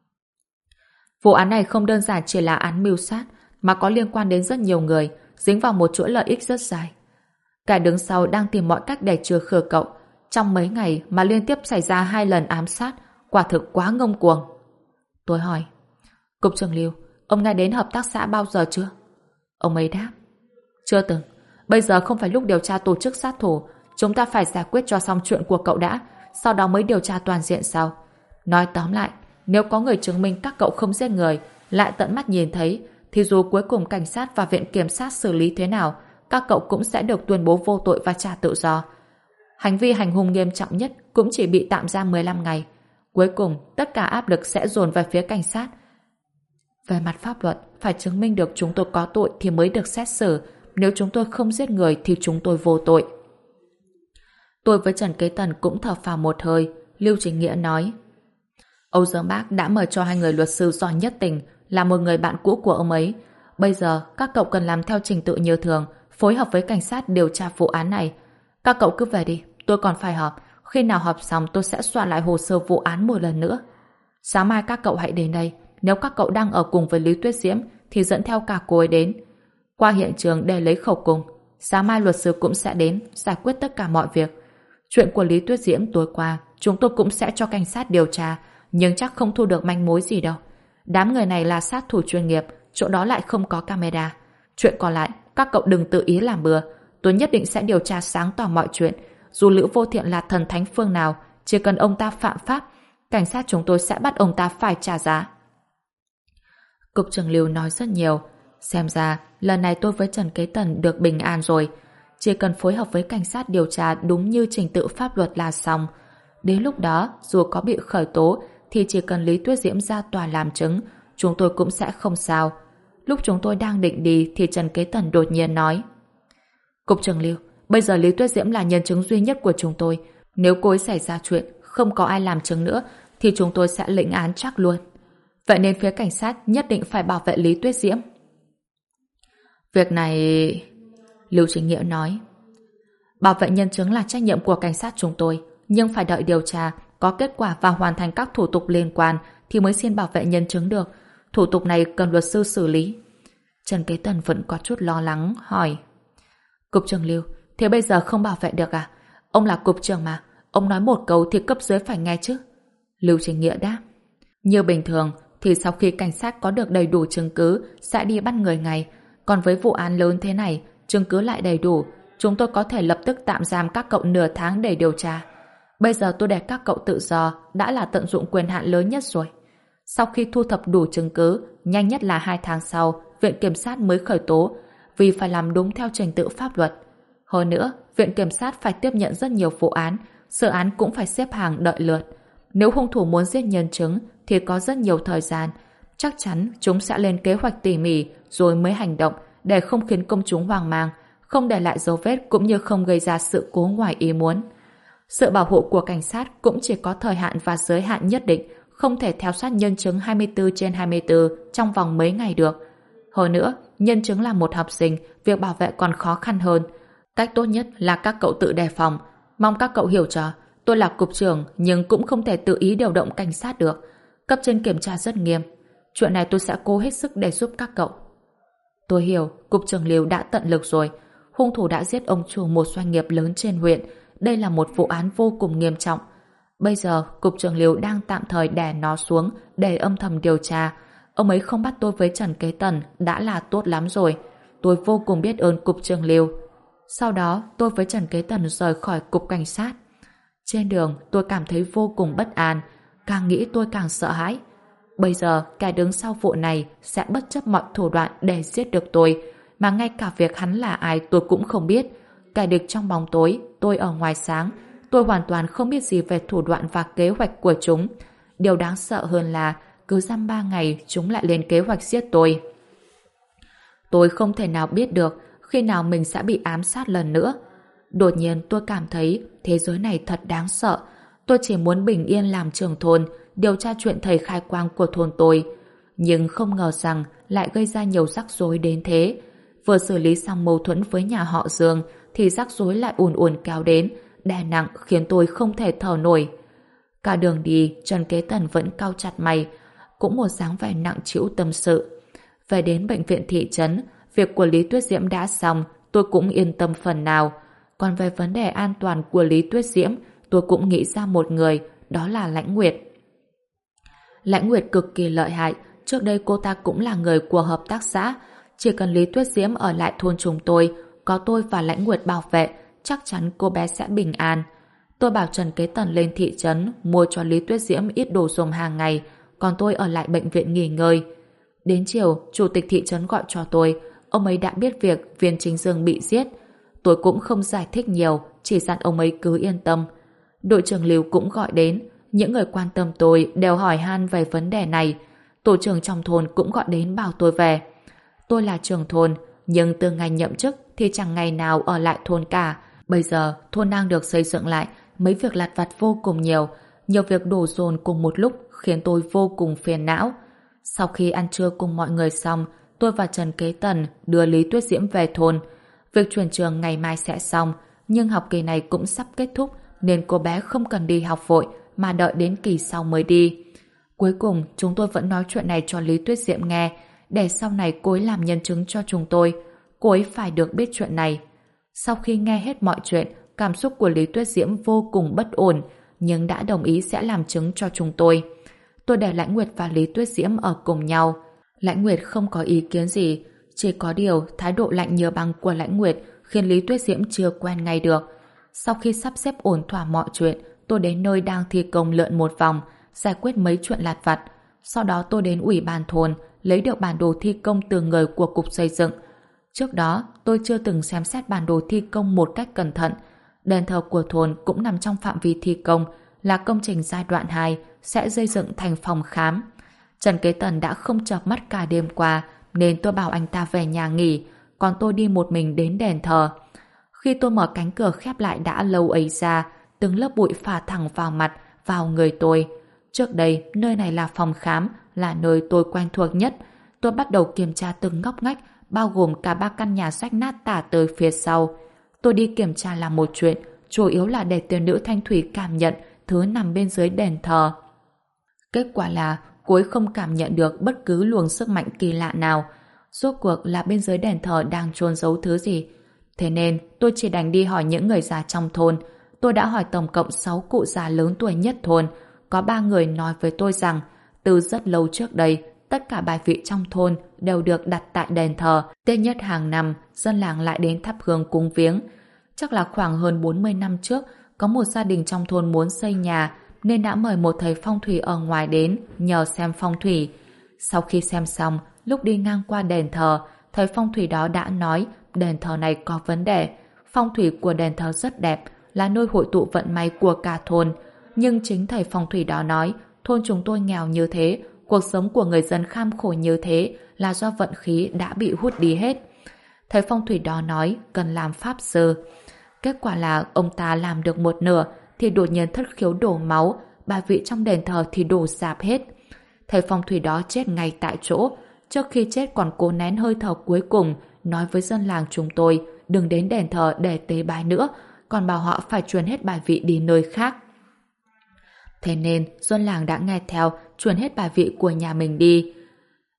vụ án này không đơn giản chỉ là án mưu sát, mà có liên quan đến rất nhiều người, dính vào một chuỗi lợi ích rất dài. Kẻ đứng sau đang tìm mọi cách để trừ khử cậu. Trong mấy ngày mà liên tiếp xảy ra 2 lần ám sát, quả thực quá ngông cuồng. Tôi hỏi, cục trưởng Lưu, ông nghe đến hợp tác xã bao giờ chưa? Ông ấy đáp, chưa từng. Bây giờ không phải lúc điều tra tổ chức sát thủ, chúng ta phải giải quyết cho xong chuyện của cậu đã, sau đó mới điều tra toàn diện sau. Nói tóm lại, nếu có người chứng minh các cậu không giết người, lại tận mắt nhìn thấy, thì dù cuối cùng cảnh sát và viện kiểm sát xử lý thế nào, các cậu cũng sẽ được tuyên bố vô tội và trả tự do. Hành vi hành hung nghiêm trọng nhất cũng chỉ bị tạm giam 15 ngày. Cuối cùng, tất cả áp lực sẽ dồn về phía cảnh sát. Về mặt pháp luật, phải chứng minh được chúng tôi có tội thì mới được xét xử. Nếu chúng tôi không giết người thì chúng tôi vô tội. Tôi với Trần Kế Tần cũng thở phào một hơi. Lưu Chính Nghĩa nói, Âu Dương Bác đã mời cho 2 người luật sư giỏi nhất tỉnh, là một người bạn cũ của ông ấy. Bây giờ, các cậu cần làm theo trình tự như thường, phối hợp với cảnh sát điều tra vụ án này. Các cậu cứ về đi, tôi còn phải họp. Khi nào họp xong tôi sẽ soạn lại hồ sơ vụ án một lần nữa. Sáng mai các cậu hãy đến đây. Nếu các cậu đang ở cùng với Lý Tuyết Diễm thì dẫn theo cả cô ấy đến. Qua hiện trường để lấy khẩu cung. Sáng mai luật sư cũng sẽ đến giải quyết tất cả mọi việc. Chuyện của Lý Tuyết Diễm tối qua chúng tôi cũng sẽ cho cảnh sát điều tra, nhưng chắc không thu được manh mối gì đâu. Đám người này là sát thủ chuyên nghiệp, chỗ đó lại không có camera. Chuyện còn lại, các cậu đừng tự ý làm bừa. Tôi nhất định sẽ điều tra sáng tỏ mọi chuyện. Dù Lữ Vô Thiện là thần thánh phương nào, chỉ cần ông ta phạm pháp, cảnh sát chúng tôi sẽ bắt ông ta phải trả giá. Cục trưởng Lưu nói rất nhiều. Xem ra, lần này tôi với Trần Kế Tần được bình an rồi. Chỉ cần phối hợp với cảnh sát điều tra đúng như trình tự pháp luật là xong. Đến lúc đó, dù có bị khởi tố, thì chỉ cần Lý Tuyết Diễm ra tòa làm chứng, chúng tôi cũng sẽ không sao. Lúc chúng tôi đang định đi thì Trần Kế Tần đột nhiên nói, Cục trưởng Lưu, bây giờ Lý Tuyết Diễm là nhân chứng duy nhất của chúng tôi. Nếu cô ấy xảy ra chuyện, không có ai làm chứng nữa, thì chúng tôi sẽ lĩnh án chắc luôn. Vậy nên phía cảnh sát nhất định phải bảo vệ Lý Tuyết Diễm. Việc này... Lưu Chính Nghĩa nói, bảo vệ nhân chứng là trách nhiệm của cảnh sát chúng tôi, nhưng phải đợi điều tra, có kết quả và hoàn thành các thủ tục liên quan thì mới xin bảo vệ nhân chứng được. Thủ tục này cần luật sư xử lý. Trần Kế Tần vẫn có chút lo lắng, hỏi, Cục trưởng Lưu, thế bây giờ không bảo vệ được à? Ông là cục trưởng mà, ông nói một câu thì cấp dưới phải nghe chứ. Lưu Chính Nghĩa đáp, như bình thường thì sau khi cảnh sát có được đầy đủ chứng cứ sẽ đi bắt người ngay. Còn với vụ án lớn thế này, chứng cứ lại đầy đủ, chúng tôi có thể lập tức tạm giam các cậu nửa tháng để điều tra. Bây giờ tôi để các cậu tự do đã là tận dụng quyền hạn lớn nhất rồi. Sau khi thu thập đủ chứng cứ, nhanh nhất là 2 tháng sau, viện kiểm sát mới khởi tố, vì phải làm đúng theo trình tự pháp luật. Hơn nữa, viện kiểm sát phải tiếp nhận rất nhiều vụ án, xử án cũng phải xếp hàng đợi lượt. Nếu hung thủ muốn giết nhân chứng thì có rất nhiều thời gian. Chắc chắn chúng sẽ lên kế hoạch tỉ mỉ rồi mới hành động để không khiến công chúng hoang mang, không để lại dấu vết cũng như không gây ra sự cố ngoài ý muốn. Sự bảo hộ của cảnh sát cũng chỉ có thời hạn và giới hạn nhất định, không thể theo sát nhân chứng 24/24 trong vòng mấy ngày được. Hơn nữa, nhân chứng là một học sinh, việc bảo vệ còn khó khăn hơn. Cách tốt nhất là các cậu tự đề phòng. Mong các cậu hiểu cho, tôi là cục trưởng nhưng cũng không thể tự ý điều động cảnh sát được. Cấp trên kiểm tra rất nghiêm. Chuyện này tôi sẽ cố hết sức để giúp các cậu. Tôi hiểu, cục trưởng Lưu đã tận lực rồi. Hung thủ đã giết ông chủ một doanh nghiệp lớn trên huyện. Đây là một vụ án vô cùng nghiêm trọng. Bây giờ, cục trưởng Lưu đang tạm thời đè nó xuống để âm thầm điều tra. Ông ấy không bắt tôi với Trần Kế Tần đã là tốt lắm rồi. Tôi vô cùng biết ơn cục trưởng Lưu. Sau đó, tôi với Trần Kế Tần rời khỏi cục cảnh sát. Trên đường, tôi cảm thấy vô cùng bất an. Càng nghĩ tôi càng sợ hãi. Bây giờ, kẻ đứng sau vụ này sẽ bất chấp mọi thủ đoạn để giết được tôi, mà ngay cả việc hắn là ai tôi cũng không biết. Kẻ địch trong bóng tối, tôi ở ngoài sáng. Tôi hoàn toàn không biết gì về thủ đoạn và kế hoạch của chúng. Điều đáng sợ hơn là cứ dăm 3 ngày chúng lại lên kế hoạch giết tôi. Tôi không thể nào biết được khi nào mình sẽ bị ám sát lần nữa. Đột nhiên tôi cảm thấy thế giới này thật đáng sợ. Tôi chỉ muốn bình yên làm trưởng thôn, điều tra chuyện thầy khai quang của thôn tôi. Nhưng không ngờ rằng lại gây ra nhiều rắc rối đến thế. Vừa xử lý xong mâu thuẫn với nhà họ Dương thì rắc rối lại ùn ùn kéo đến, đè nặng khiến tôi không thể thở nổi. Cả đường đi, Trần Kế Tần vẫn cau chặt mày, cũng một dáng vẻ nặng trĩu tâm sự. Về đến bệnh viện thị trấn, việc của Lý Tuyết Diễm đã xong, tôi cũng yên tâm phần nào. Còn về vấn đề an toàn của Lý Tuyết Diễm, tôi cũng nghĩ ra một người, đó là Lãnh Nguyệt. Lãnh Nguyệt cực kỳ lợi hại, trước đây cô ta cũng là người của hợp tác xã. Chỉ cần Lý Tuyết Diễm ở lại thôn chúng tôi, có tôi và Lãnh Nguyệt bảo vệ, chắc chắn cô bé sẽ bình an. Tôi bảo Trần Kế Tần lên thị trấn mua cho Lý Tuyết Diễm ít đồ dùng hàng ngày, còn tôi ở lại bệnh viện nghỉ ngơi. Đến chiều, chủ tịch thị trấn gọi cho tôi, ông ấy đã biết việc Viên Chính Dương bị giết. Tôi cũng không giải thích nhiều, chỉ dặn ông ấy cứ yên tâm. Đội trưởng Lưu cũng gọi đến, những người quan tâm tôi đều hỏi han về vấn đề này. Tổ trưởng trong thôn cũng gọi đến bảo tôi về. Tôi là trưởng thôn, nhưng từ ngày nhậm chức thì chẳng ngày nào ở lại thôn cả. Bây giờ thôn đang được xây dựng lại, mấy việc lặt vặt vô cùng nhiều việc đổ dồn cùng một lúc khiến tôi vô cùng phiền não. Sau khi ăn trưa cùng mọi người xong, tôi và Trần Kế Tần đưa Lý Tuyết Diễm về thôn. Việc chuyển trường ngày mai sẽ xong, nhưng học kỳ này cũng sắp kết thúc nên cô bé không cần đi học vội mà đợi đến kỳ sau mới đi. Cuối cùng, chúng tôi vẫn nói chuyện này cho Lý Tuyết Diễm nghe, để sau này cô ấy làm nhân chứng cho chúng tôi. Cô ấy phải được biết chuyện này. Sau khi nghe hết mọi chuyện, cảm xúc của Lý Tuyết Diễm vô cùng bất ổn, nhưng đã đồng ý sẽ làm chứng cho chúng tôi. Tôi để Lãnh Nguyệt và Lý Tuyết Diễm ở cùng nhau. Lãnh Nguyệt không có ý kiến gì, chỉ có điều thái độ lạnh như băng của Lãnh Nguyệt khiến Lý Tuyết Diễm chưa quen ngay được. Sau khi sắp xếp ổn thỏa mọi chuyện, tôi đến nơi đang thi công lượn một vòng, giải quyết mấy chuyện lặt vặt. Sau đó tôi đến ủy ban thôn, lấy được bản đồ thi công từ người của cục xây dựng. Trước đó, tôi chưa từng xem xét bản đồ thi công một cách cẩn thận. Đền thờ của thôn cũng nằm trong phạm vi thi công, là công trình giai đoạn 2, sẽ xây dựng thành phòng khám. Trần Kế Tần đã không chợp mắt cả đêm qua, nên tôi bảo anh ta về nhà nghỉ, còn tôi đi một mình đến đền thờ. Khi tôi mở cánh cửa khép lại đã lâu ấy ra, từng lớp bụi phả thẳng vào mặt, vào người tôi. Trước đây, nơi này là phòng khám, là nơi tôi quen thuộc nhất. Tôi bắt đầu kiểm tra từng ngóc ngách, bao gồm cả 3 căn nhà rách nát tả tới phía sau. Tôi đi kiểm tra là một chuyện, chủ yếu là để tiểu nữ Thanh Thủy cảm nhận thứ nằm bên dưới đền thờ. Kết quả là cô ấy không cảm nhận được bất cứ luồng sức mạnh kỳ lạ nào. Rốt cuộc là bên dưới đền thờ đang chôn giấu thứ gì. Thế nên tôi chỉ đành đi hỏi những người già trong thôn. Tôi đã hỏi tổng cộng 6 cụ già lớn tuổi nhất thôn. Có 3 người nói với tôi rằng từ rất lâu trước đây, tất cả bài vị trong thôn đều được đặt tại đền thờ. Tết nhất hàng năm, dân làng lại đến thắp hương cúng viếng. Chắc là khoảng hơn 40 năm trước, có một gia đình trong thôn muốn xây nhà, nên đã mời một thầy phong thủy ở ngoài đến nhờ xem phong thủy. Sau khi xem xong, lúc đi ngang qua đền thờ, thầy phong thủy đó đã nói đền thờ này có vấn đề. Phong thủy của đền thờ rất đẹp, là nơi hội tụ vận may của cả thôn. Nhưng chính thầy phong thủy đó nói, thôn chúng tôi nghèo như thế, cuộc sống của người dân kham khổ như thế là do vận khí đã bị hút đi hết. Thầy phong thủy đó nói cần làm pháp sư. Kết quả là ông ta làm được một nửa thì đột nhiên thất khiếu đổ máu, bài vị trong đền thờ thì đổ rạp hết. Thầy phong thủy đó chết ngay tại chỗ, trước khi chết còn cố nén hơi thở cuối cùng, nói với dân làng chúng tôi đừng đến đền thờ để tế bái nữa, còn bảo họ phải chuyển hết bài vị đi nơi khác. Thế nên dân làng đã nghe theo, chuyển hết bài vị của nhà mình đi.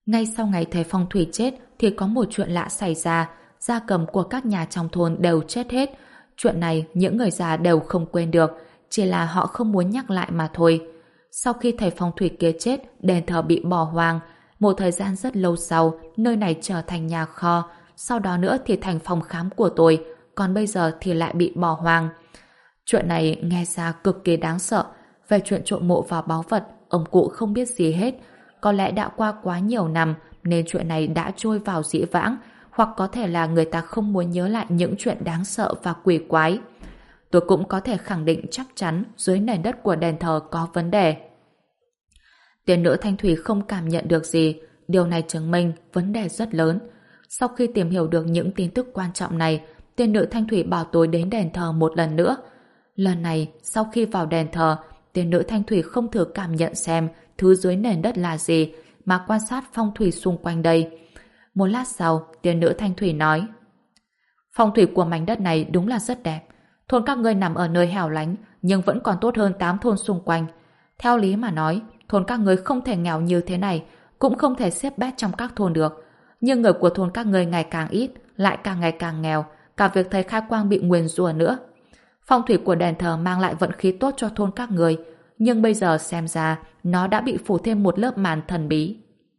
Ngay sau ngày thầy phong thủy chết thì có một chuyện lạ xảy ra, gia cầm của các nhà trong thôn đều chết hết. Chuyện này những người già đều không quên được, chỉ là họ không muốn nhắc lại mà thôi. Sau khi thầy phong thủy kia chết, đền thờ bị bỏ hoang. Một thời gian rất lâu sau, nơi này trở thành nhà kho, sau đó nữa thì thành phòng khám của tôi, còn bây giờ thì lại bị bỏ hoang. Chuyện này nghe ra cực kỳ đáng sợ. Về chuyện trộm mộ và báu vật, ông cụ không biết gì hết. Có lẽ đã qua quá nhiều năm nên chuyện này đã trôi vào dĩ vãng, hoặc có thể là người ta không muốn nhớ lại những chuyện đáng sợ và quỷ quái. Tôi cũng có thể khẳng định chắc chắn dưới nền đất của đền thờ có vấn đề. Tiên nữ Thanh Thủy không cảm nhận được gì, điều này chứng minh vấn đề rất lớn. Sau khi tìm hiểu được những tin tức quan trọng này, tiên nữ Thanh Thủy bảo tôi đến đền thờ một lần nữa. Lần này, sau khi vào đền thờ, tiên nữ Thanh Thủy không thử cảm nhận xem thứ dưới nền đất là gì, mà quan sát phong thủy xung quanh đây. Một lát sau, tiên nữ Thanh Thủy nói: phong thủy của mảnh đất này đúng là rất đẹp. Thôn các ngươi nằm ở nơi hẻo lánh, nhưng vẫn còn tốt hơn 8 thôn xung quanh. Theo lý mà nói, thôn các ngươi không thể nghèo như thế này, cũng không thể xếp bét trong các thôn được. Nhưng người của thôn các ngươi ngày càng ít, lại càng ngày càng nghèo, cả việc thầy Khai Quang bị nguyền rủa nữa. Phong thủy của đền thờ mang lại vận khí tốt cho thôn các người, nhưng bây giờ xem ra nó đã bị phủ thêm một lớp màn thần bí.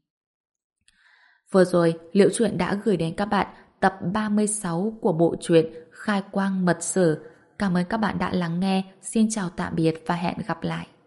Vừa rồi, Liễu Chuyện đã gửi đến các bạn tập 36 của bộ truyện Khai Quang Mật Sử. Cảm ơn các bạn đã lắng nghe. Xin chào tạm biệt và hẹn gặp lại.